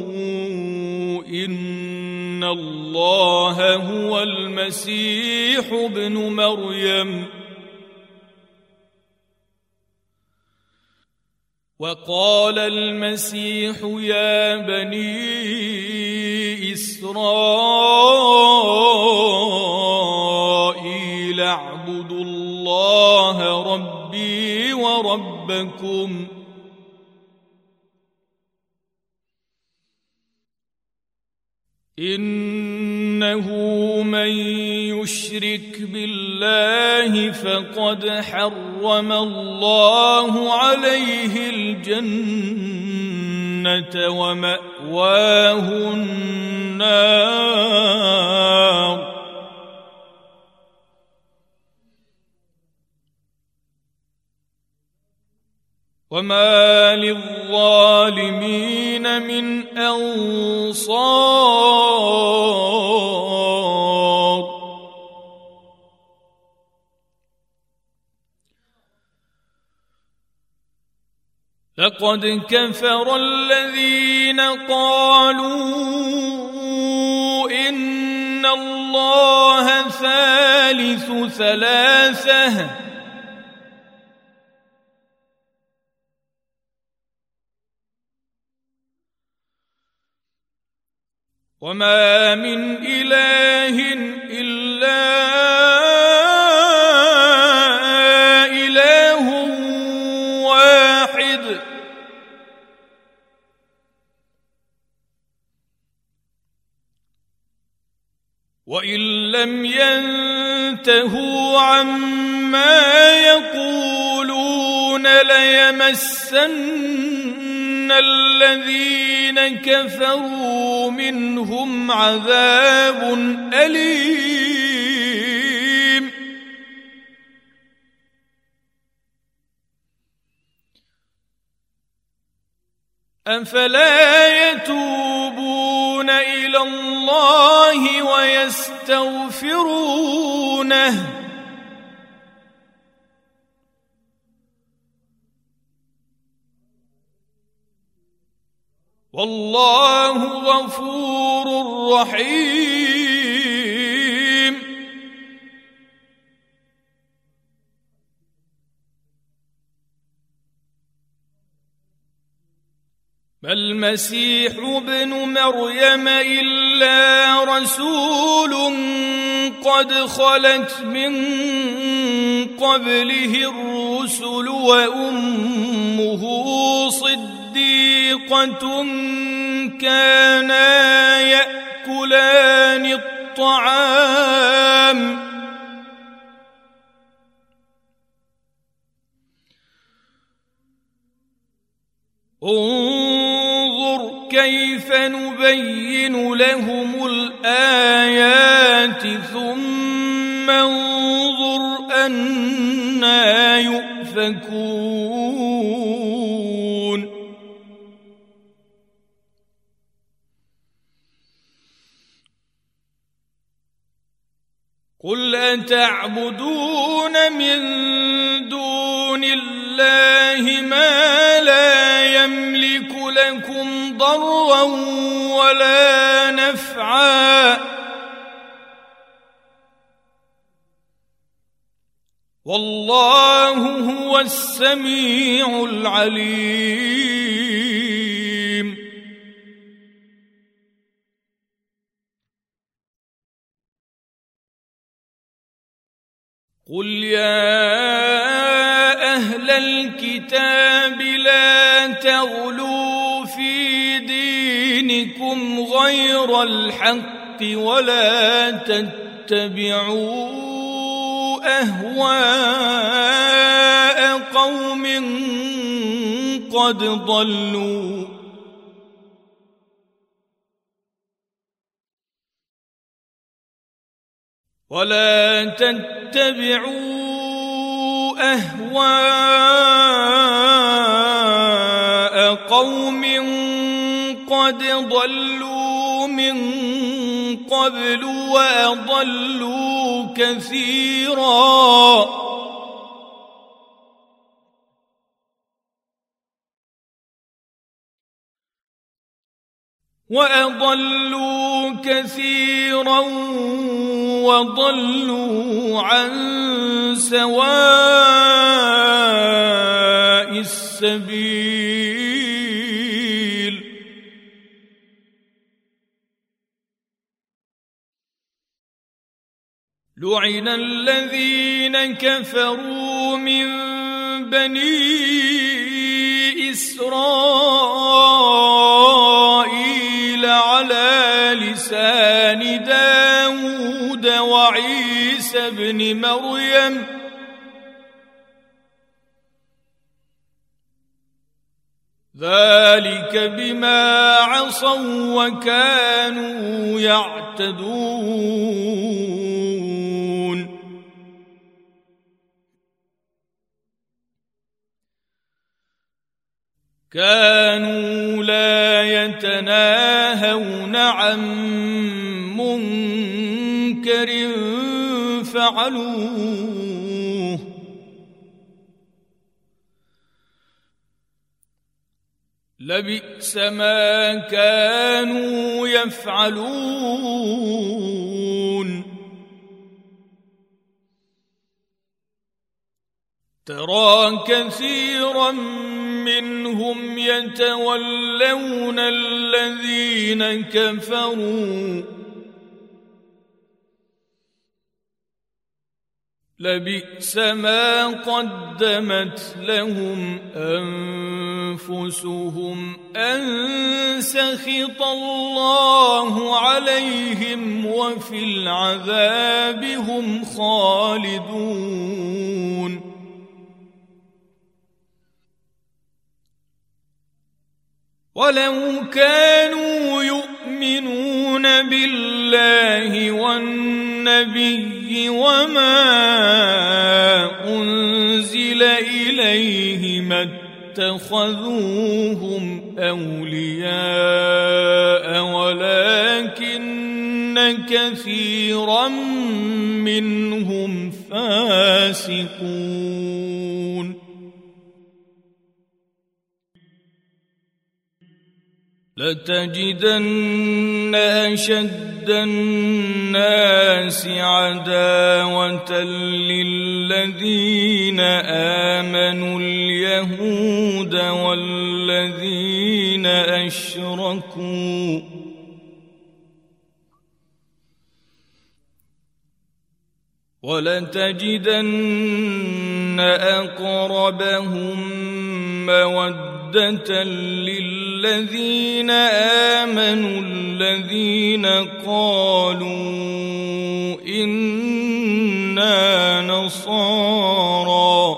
إن الله هو المسيح ابن مريم وقال المسيح يا بني إسرائيل اعبدوا الله ربي وربكم إنه من يشرك بالله فقد حرم الله عليه الجنة ومأواه النار وما للظالمين من أنصار لقد كفر الذين قالوا إن الله ثالث ثلاثة وما من إله إلا إله واحد وإن لم ينتهوا عما يقولون ليمسن الذين كفروا منهم عذاب أليم أفلا يتوبون إلى الله ويستغفرونه والله غفور رحيم ما المسيح ابن مريم إلا رسول قد خلت من قبله الرسل وأمه صديقة كانا يأكلان الطعام انظر كيف نبين لهم الآيات ثم انظر أنى يؤفكون قل أتعبدون من دون الله ما لا يملك لكم ضرا ولا نفعا والله هو السميع العليم قل يا أهل الكتاب لا تغلوا غير الحق ولا تتبعوا أهواء قوم قد ضلوا ولا تتبعوا أهواء قوم قد ضلوا من قبل وأضلوا كثيرا وضلوا عن سواء السبيل لعن الذين كفروا من بني إسرائيل على لسان داود وعيسى بن مريم ذلك بما عصوا وكانوا يعتدون كانوا لا يتناهون عن منكر فعلوه لبئس ما كانوا يفعلون ترى كثيرا منهم يتولون الذين كفروا لبئس ما قدمت لهم أنفسهم أن سخط الله عليهم وفي العذاب هم خالدون ولو كانوا يؤمنون بالله والنبي وما أنزل إليه ما اتخذوهم أولياء ولكن كثيرا منهم فاسقون لتجدن أشد الناس عداوة للذين آمنوا اليهود والذين أشركوا ولتجدن أقربهم مودة للذين آمنوا الذين قالوا إنا نصارى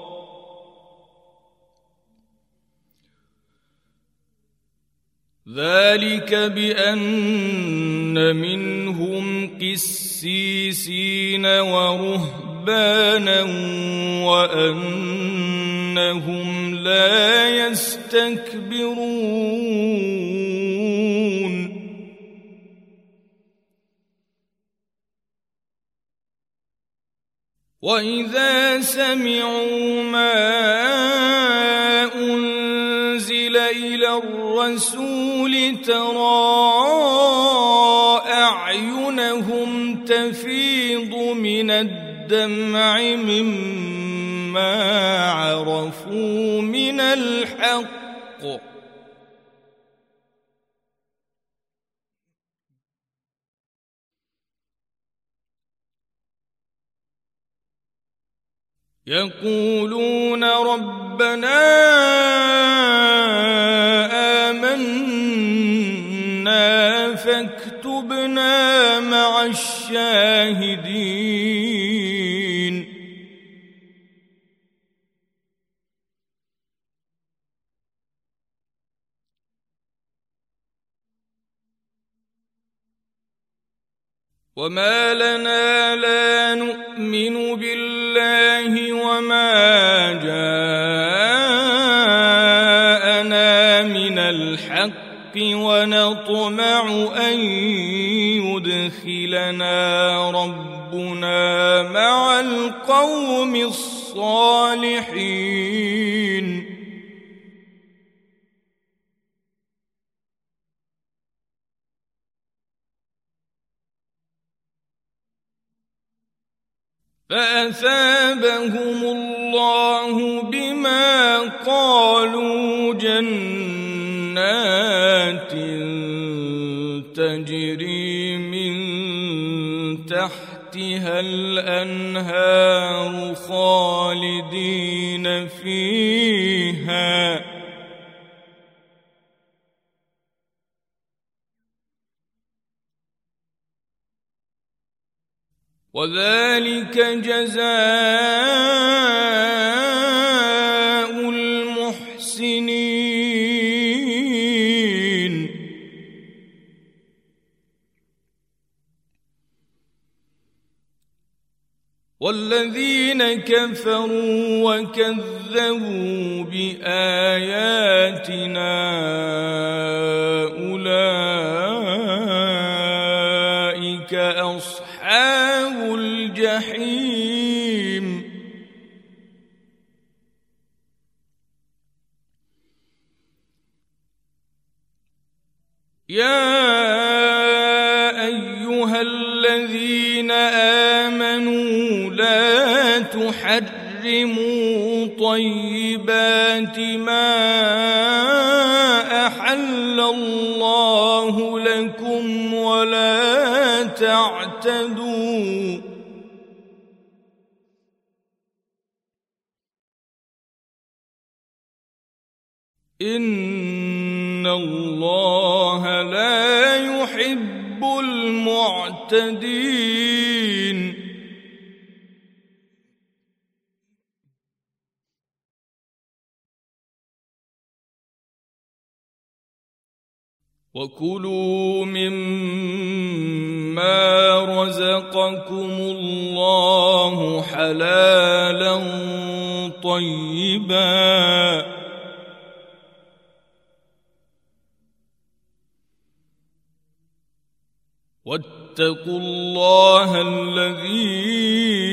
ذلك بأن منهم قسيسين ورهبانا وأنهم لا يستكبرون وإذا سمعوا ما أنزل إلى الرسول ترى أعينهم تفيض من الدمع مما عرفوا من الحق يقولون ربنا آمنا فكتبنا مع الشاهدين. وما لنا لا نؤمن بالله وما جاءنا من الحق ونطمع أن يدخلنا ربنا مع القوم الصالحين. فأثابهم الله بما قالوا جنات تجري من تحتها الأنهار خالدين فيها وذلك جزاء المحسنين. والذين كفروا وكذبوا بآياتنا أولئك أصحاب الجحيم. يا أيها الذين آمنوا لا تحرموا طيبات ما أحل الله لكم ولا تعتدوا إن الله لا يحب المعتدين. وكلوا مما رزقكم الله حلالا طيبا واتقوا الله الذي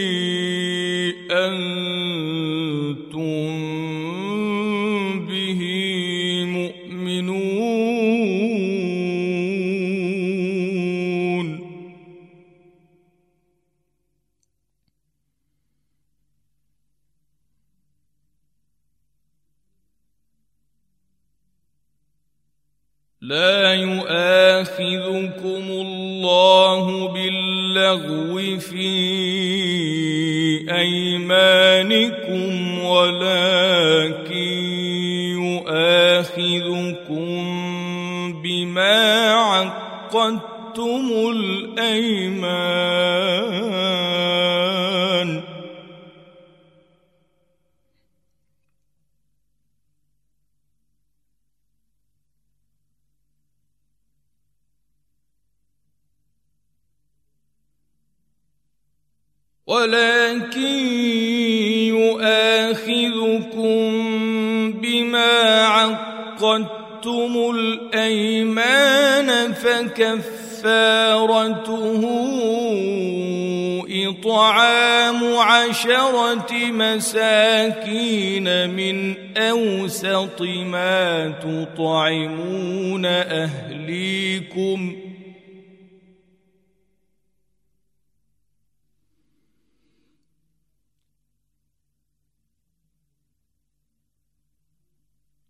أنتم به مؤمنون. لا يؤاخذكم الله باللغو في أيمانكم ولكن يؤاخذكم بما عقدتم الأيمان. ولكن يؤاخذكم بما عقدتم الأيمان فكفارته إطعام 10 مساكين من أوسط ما تطعمون أهليكم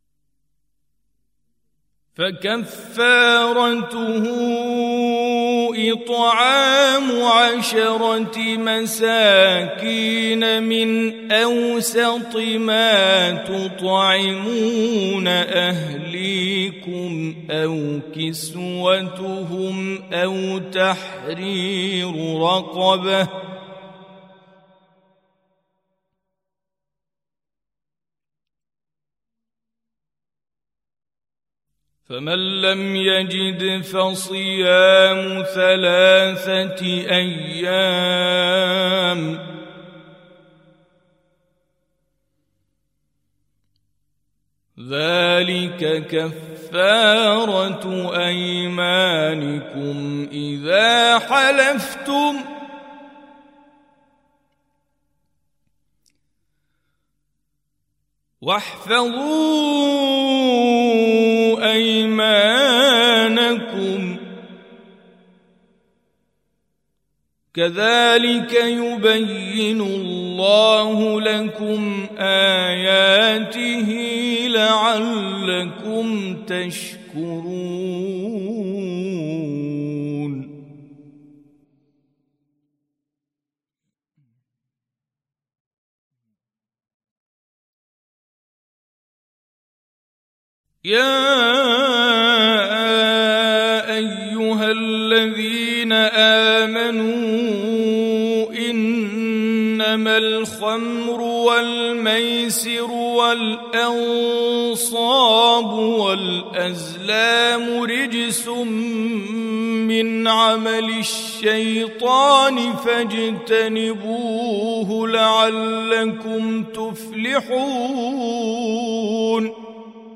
فكفارته إطعام 10 مساكين من أوسط ما تطعمون أهليكم أو كسوتهم أو تحرير رقبة، فمن لم يجد فصيام 3 أيام، ذلك كفارة أيمانكم إذا حلفتم، واحفظوا أيمانكم، كذلك يبين الله لكم آياته لعلكم تشكرون. يا أيها الذين آمنوا إنما الخمر والميسر والأنصاب والأزلام رجس من عمل الشيطان فاجتنبوه لعلكم تفلحون.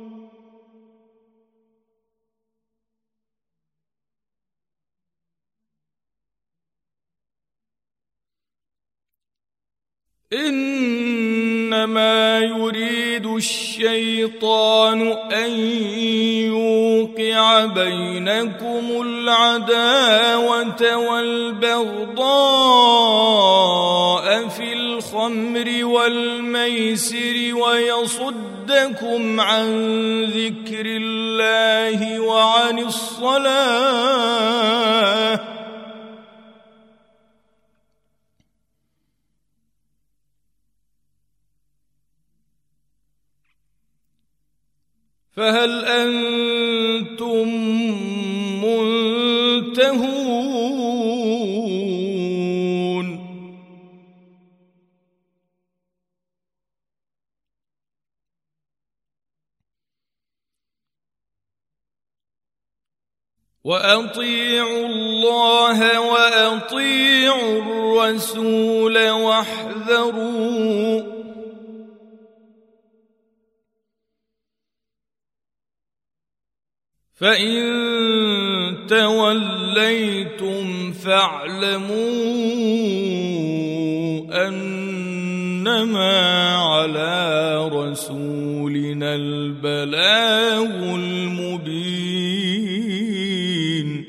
إنما يريد الشيطان أن يوقع بينكم العداوة والبغضاء في الخمر والميسر ويصدكم عن ذكر الله وعن الصلاة، فهل أنتم منتهون؟ وأطيعوا الله وأطيعوا الرسول واحذروا، فإن توليتم فاعلموا أنما على رسولنا البلاغ المبين.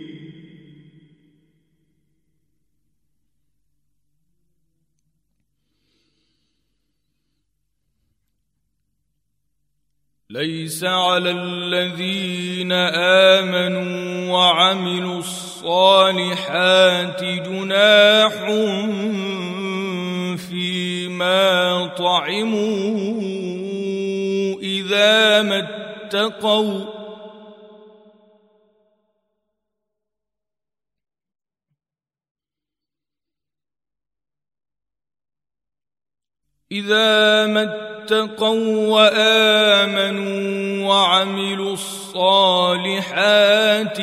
ليس على الذين آمنوا وعملوا الصالحات جناح فيما طعموا إذا ما اتقوا، وآمنوا وعملوا الصالحات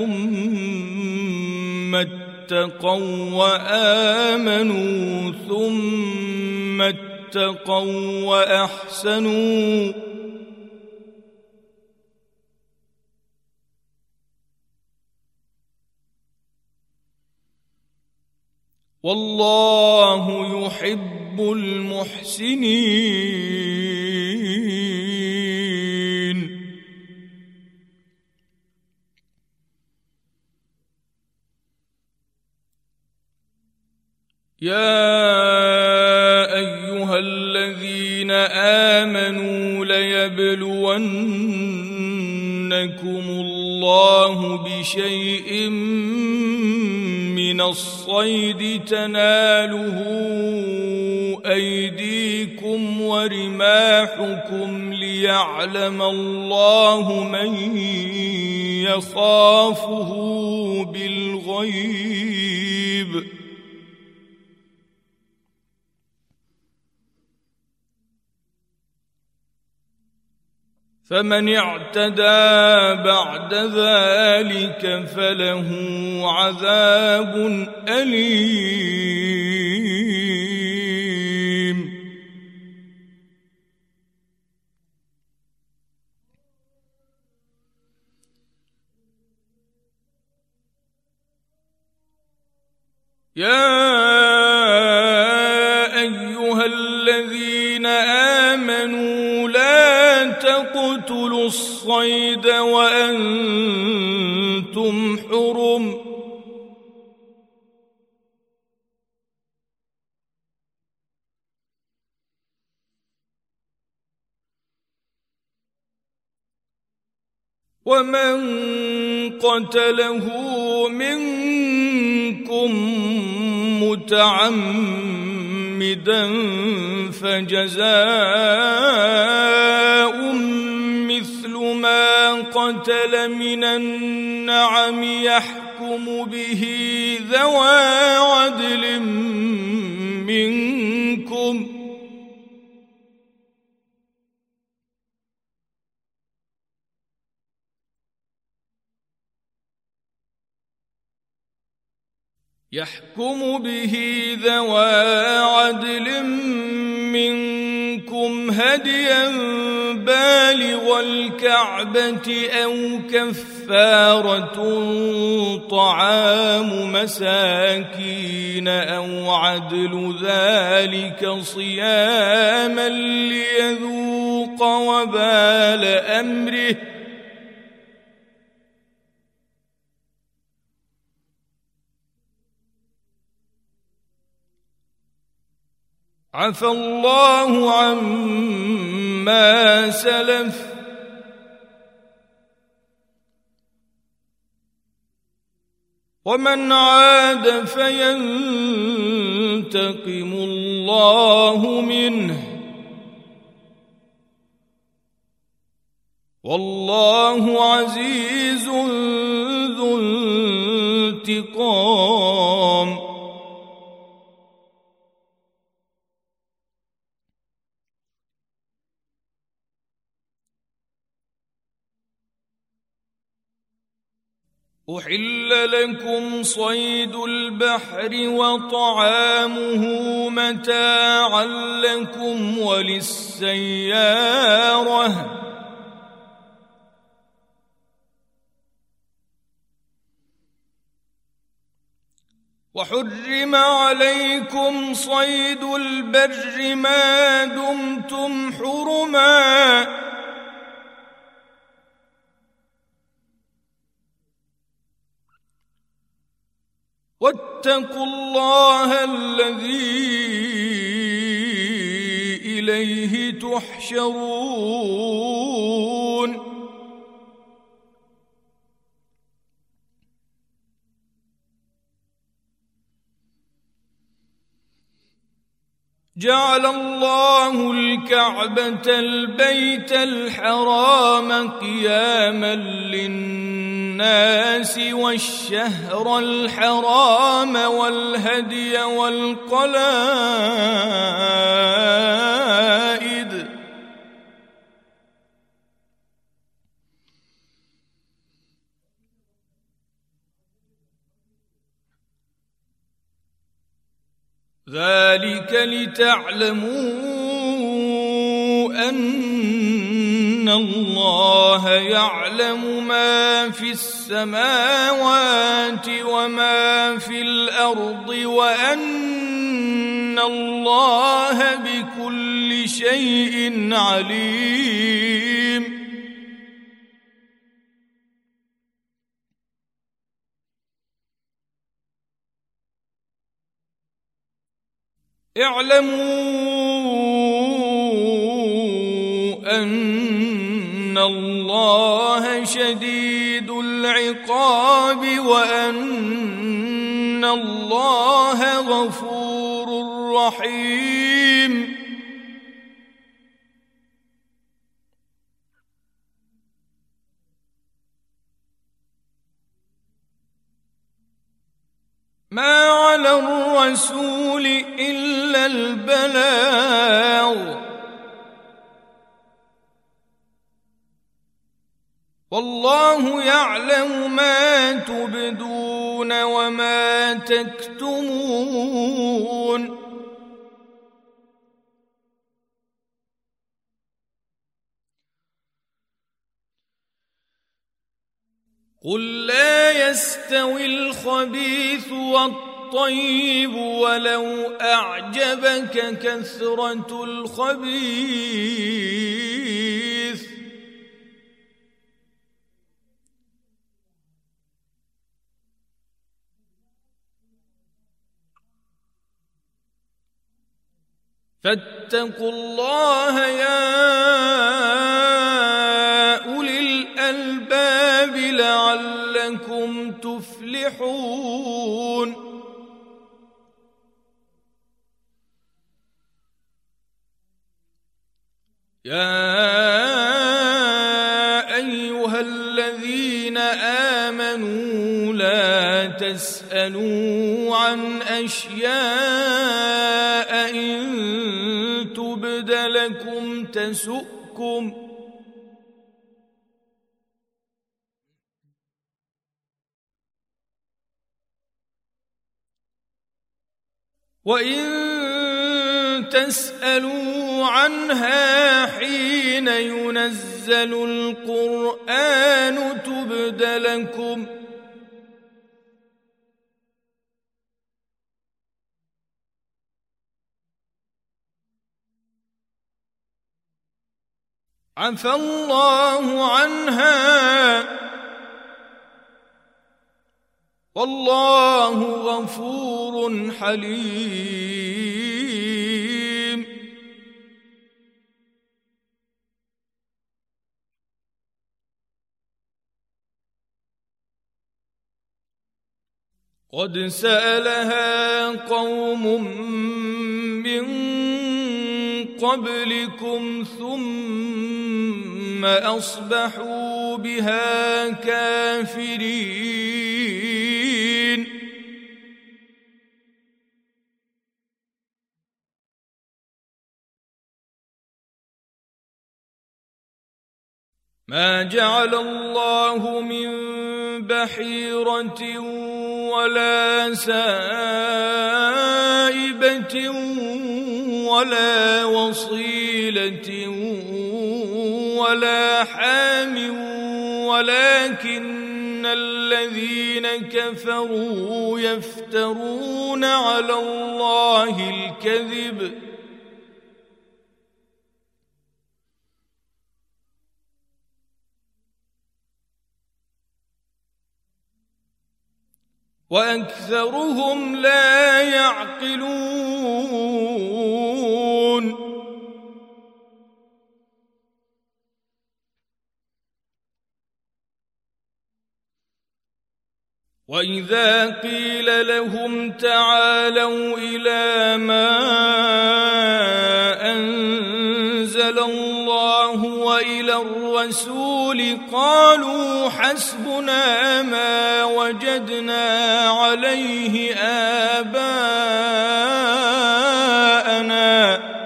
ثم اتقوا وآمنوا ثم اتقوا وأحسنوا والله يحب المحسنين. يا أيها الذين آمنوا ليبلونكم الله بشيء من الصيد تناله أيديكم ورماحكم ليعلم الله من يخافه بالغيب فمن اعتدى بعد ذلك فله عذاب أليم. يا أيها الذين آمنوا لا تقتلوا الصيد وأنتم حرم ومن قتله منكم متعمدا فجزاء مثل ما قتل من النعم يحكم به ذوى عدل منكم هديا بالغ الكعبة أو كفارة طعام مساكين أو عدل ذلك صياما ليذوق وبال أمره عفى الله عما سلف ومن عاد فينتقم الله منه والله عزيز ذو انتقام. أحل لكم صيد البحر وطعامه متاعا لكم وللسيارة وحرم عليكم صيد البر ما دمتم حرما واتقوا الله الذي إليه تحشرون. جعل الله الكعبة البيت الحرام قياما للناس والشهر الحرام والهدي والقلائد ذلك لتعلموا أن الله يعلم ما في السماوات وما في الأرض وأن الله بكل شيء عليم. اعلموا أن الله شديد العقاب وأن الله غفور رحيم ما على الرسول إلا البلاغ والله يعلم ما تبدون وما تكتمون قل لا يستوي الخبيث والطيب ولو أعجبك كثرة الخبيث فاتقوا الله يا أولي الألباب لعلكم تفلحون يا أيها الذين آمنوا لا تسألوا عن أشياء إن تبد لكم تسؤكم وإن تسألوا عنها حين ينزل القرآن تبد لكم عفى الله عنها والله غفور حليم قد سألها قوم من قبلكم ثم أصبحوا بها كافرين ما جعل الله من بحيرة ولا سائبة ولا وصيلة ولا حام ولكن الذين كفروا يفترون على الله الكذب وأكثرهم لا يعقلون وإذا قيل لهم تعالوا إلى ما أنزل الله وإلى الرسول قالوا حسبنا ما وجدنا عليه آباءنا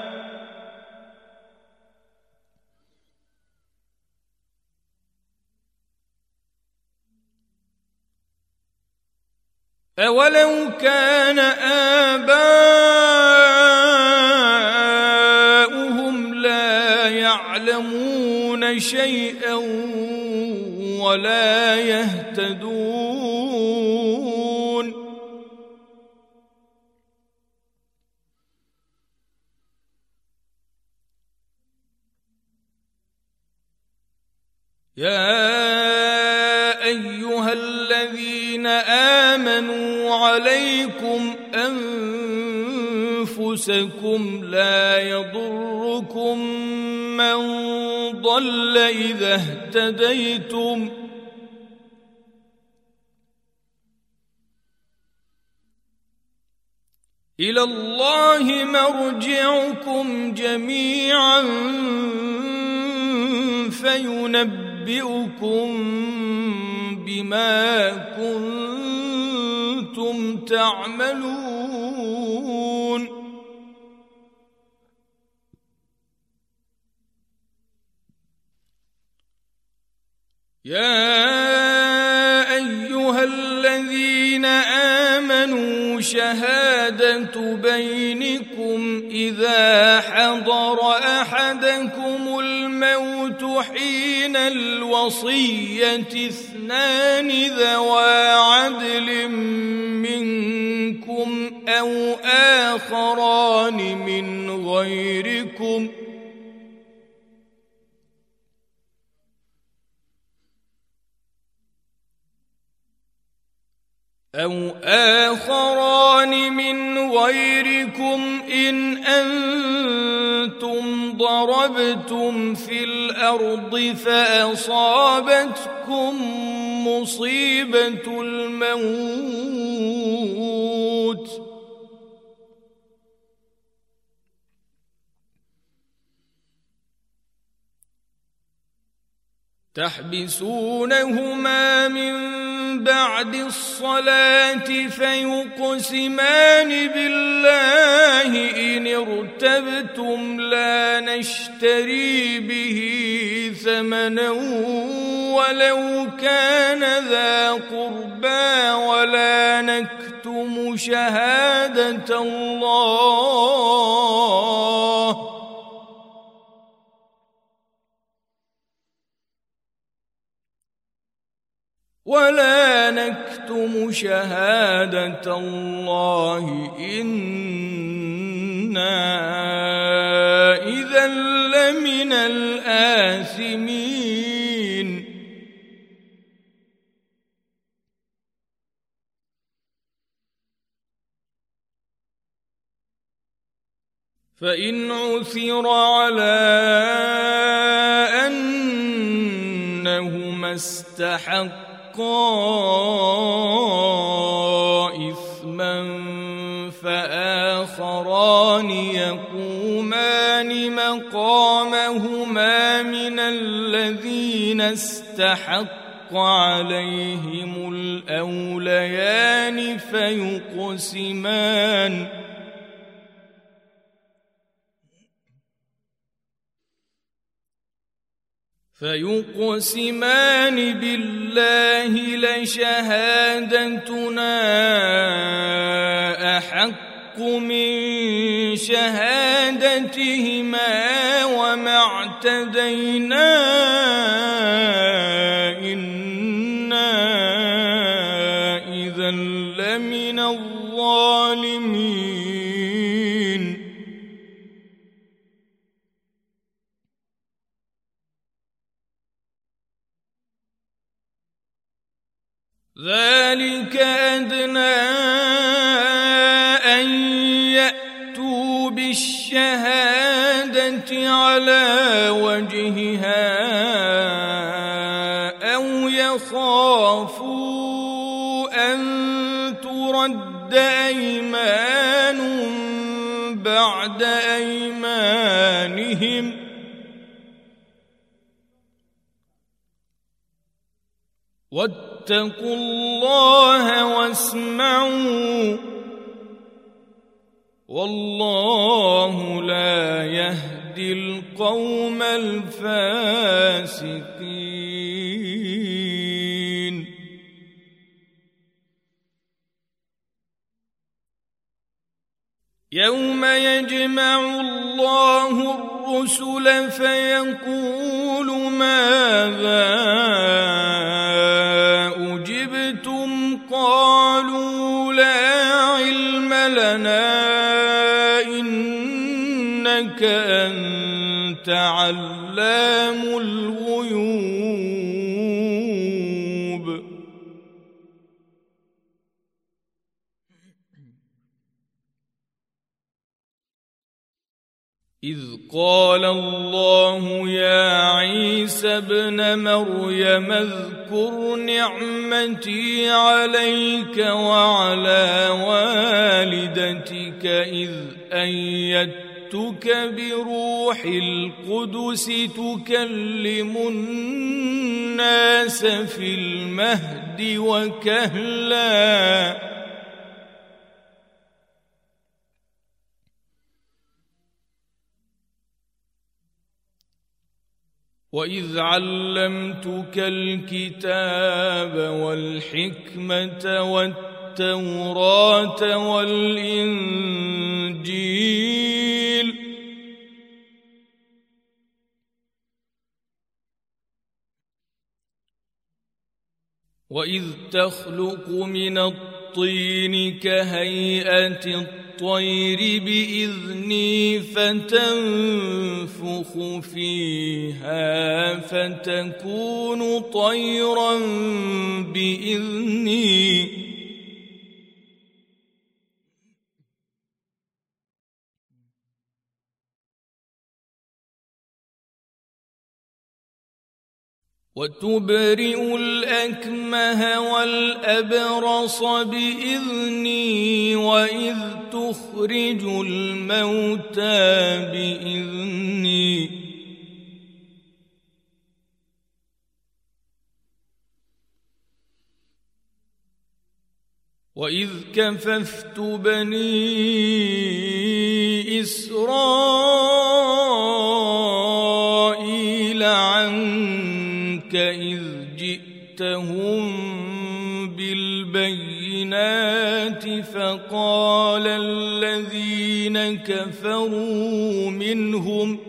أولو كان آباؤهم لا يعلمون شيئا ولا يهتدون يا أيها الذين آمنوا عليكم أنفسكم لا يضركم من ضل إذا اهتديتم إلى الله مرجعكم جميعا فينبئكم بما كنتم تعملون يا أيها الذين آمنوا شهادة بينكم إذا حضر أحدكم الموت حين الوصية اثنان ذوى عدل منكم أو آخران من غيركم إن أنتم ضربتم في الأرض فأصابتكم مصيبة الموت تحبسونهما من بعد الصلاة فيقسمان بالله إن ارتبتم لا نشتري به ثمنا ولو كان ذا قربى ولا نكتم شهادة الله إنا إذا لمن الآثمين فإن عثر على أنهما استحقا إثما فآخران يقومان مقامهما من الذين استحق عليهم الأوليان فيقسمان بالله لشهادتنا أحق من شهادتهما وما اعتدينا إنا إذا لمن الظالمين ذلك أدنى أن يأتوا بالشهادة على وجهها أو يخافوا أن ترد أيمان بعد أيمانهم واتقوا الله واسمعوا والله لا يهدي القوم الفاسقين يوم يجمع الله الرسل فيقول ماذا أجبتم قالوا لا علم لنا إنك أنت علام الغيوب إذ قال الله يا عيسى ابن مريم اذكر نعمتي عليك وعلى والدتك إذ أيدتك بروح القدس تكلم الناس في المهد وكهلا وإذ علمتك الكتاب والحكمة والتوراة والإنجيل وإذ تخلق من الطين كهيئة الطير بإذني فتنفخ فيها فتكون طيرا بإذني وتبرئ الأكمه والأبرص بإذني وإذ تخرج الموتى بإذني وإذ كففت بني إسرائيل عنك إذ جئتهم بالبينات فقال الذين كفروا منهم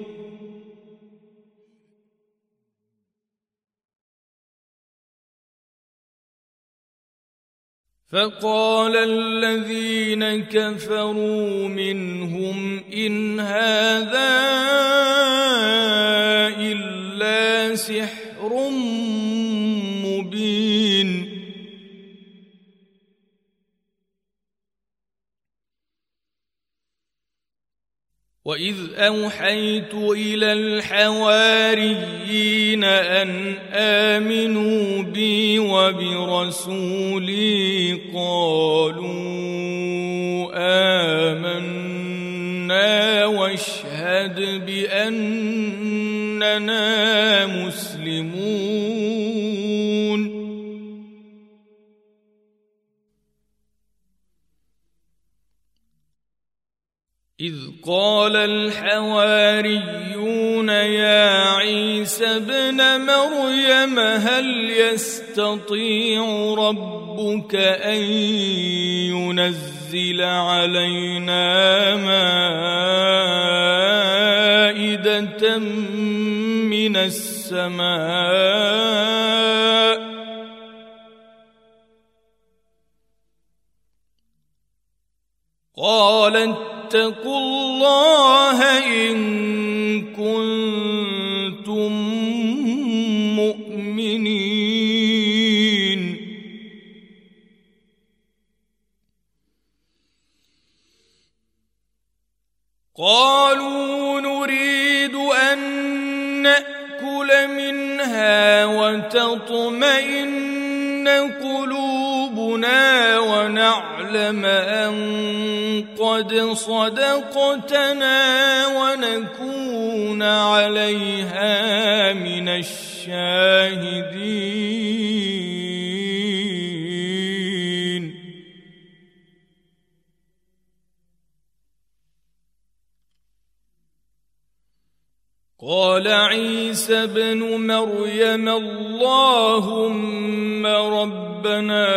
إن هذا إلا سحر مبين وإذ أوحيت إلى الحواريين أن آمنوا بي وبرسولي قالوا آمنا واشهد بأننا مسلمون إذ قال الحواريون يا عيسى ابن مريم هل يستطيع ربك أن ينزل علينا مائدة من السماء قال اتقوا الله إن كنتم مؤمنين قالوا نريد أن نأكل منها وتطمئن قلوبنا ونعلم أن قد صدقتنا ونكون عليها من الشاهدين قال عيسى ابن مريم اللهم ربنا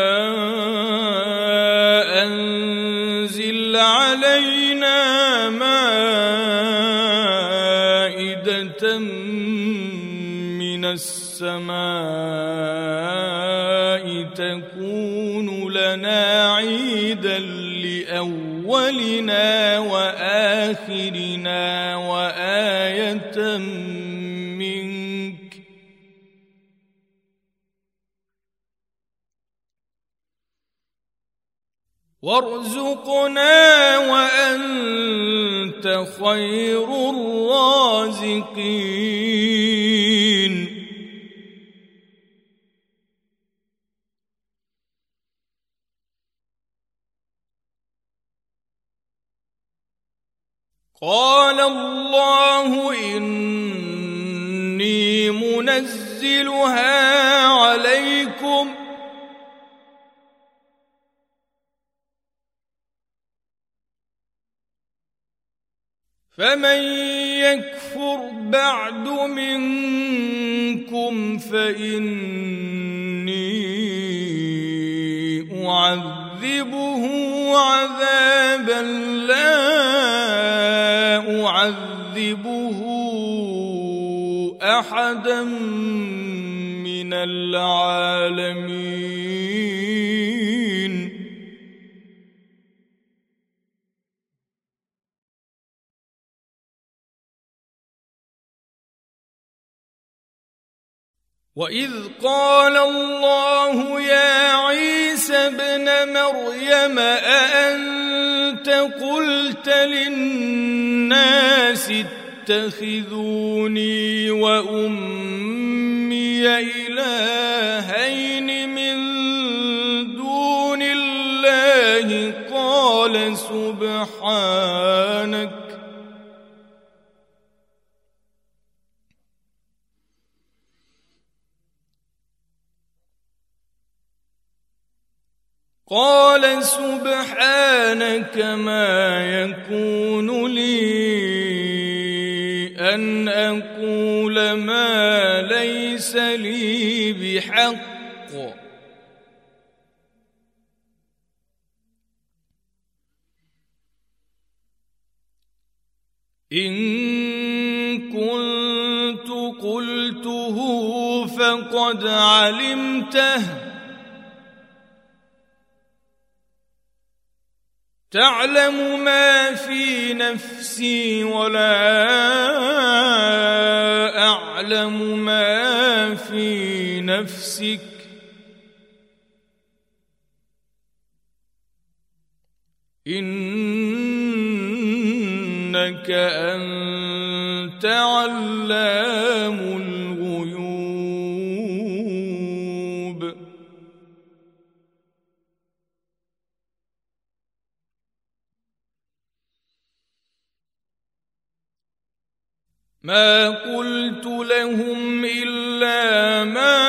أنزل علينا مائدة من السماء تكون لنا عيدا لأولنا وآخرنا وآية منك وارزقنا وأنت خير قال الله إني منزلها عليكم فمن يكفر بعد منكم فإني أعذبه عذابا لا أعذبه أحدا من العالمين. وإذ قال الله يا عيسى ابن مريم أأنت قلت للناس اتخذوني وأمي إلهين من دون الله قال سبحانك ما يكون لي أن أقول ما ليس لي بحق إن كنت قلته فقد علمته تعلم ما في نفسي ولا أعلم ما في نفسك إنك أنت علام الغيوب. ما قلت لهم إلا ما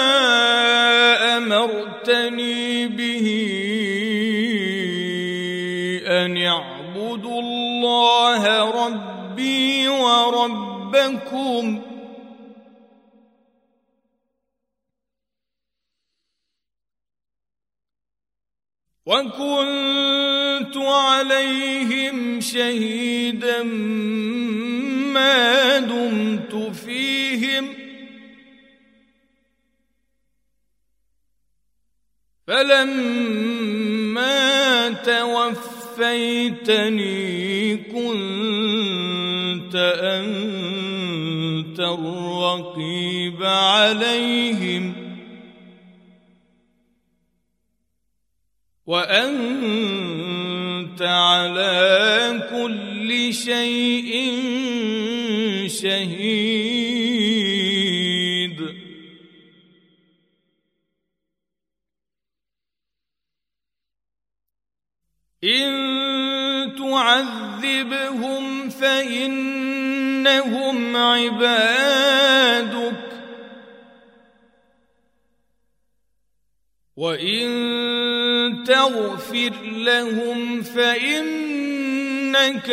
أمرتني به أن اعبدوا الله ربي وربكم وكنت عليهم شهيدا ما دمت فيهم فلما توفيتني كنت أنت الرقيب عليهم وأنت على كل شيء شهيد. إن تعذبهم فإنهم عبادك وإن تغفر لهم فإنك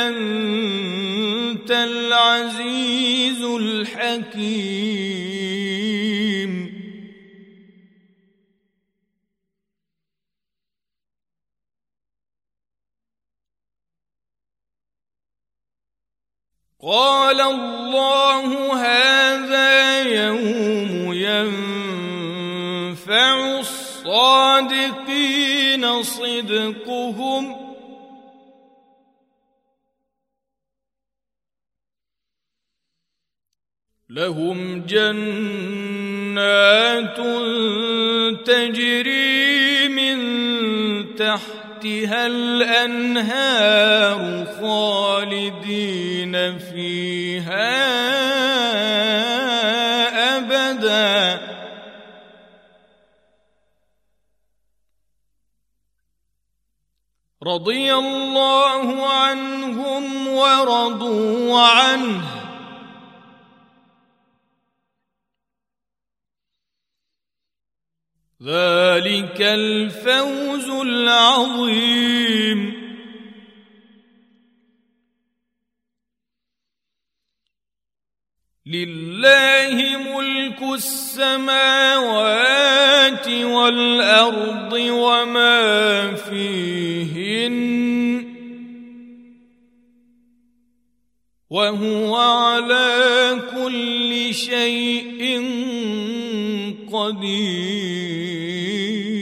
أنت العزيز الحكيم. قال الله هذا يوم ينفع الصادقين صدقهم لهم جنات تجري من تحتها الأنهار خالدين فيها أبدا رضي الله عنهم ورضوا عنه ذلك الفوز العظيم. لله ملك السماوات والأرض وما فيهن وهو على كل شيء قدير.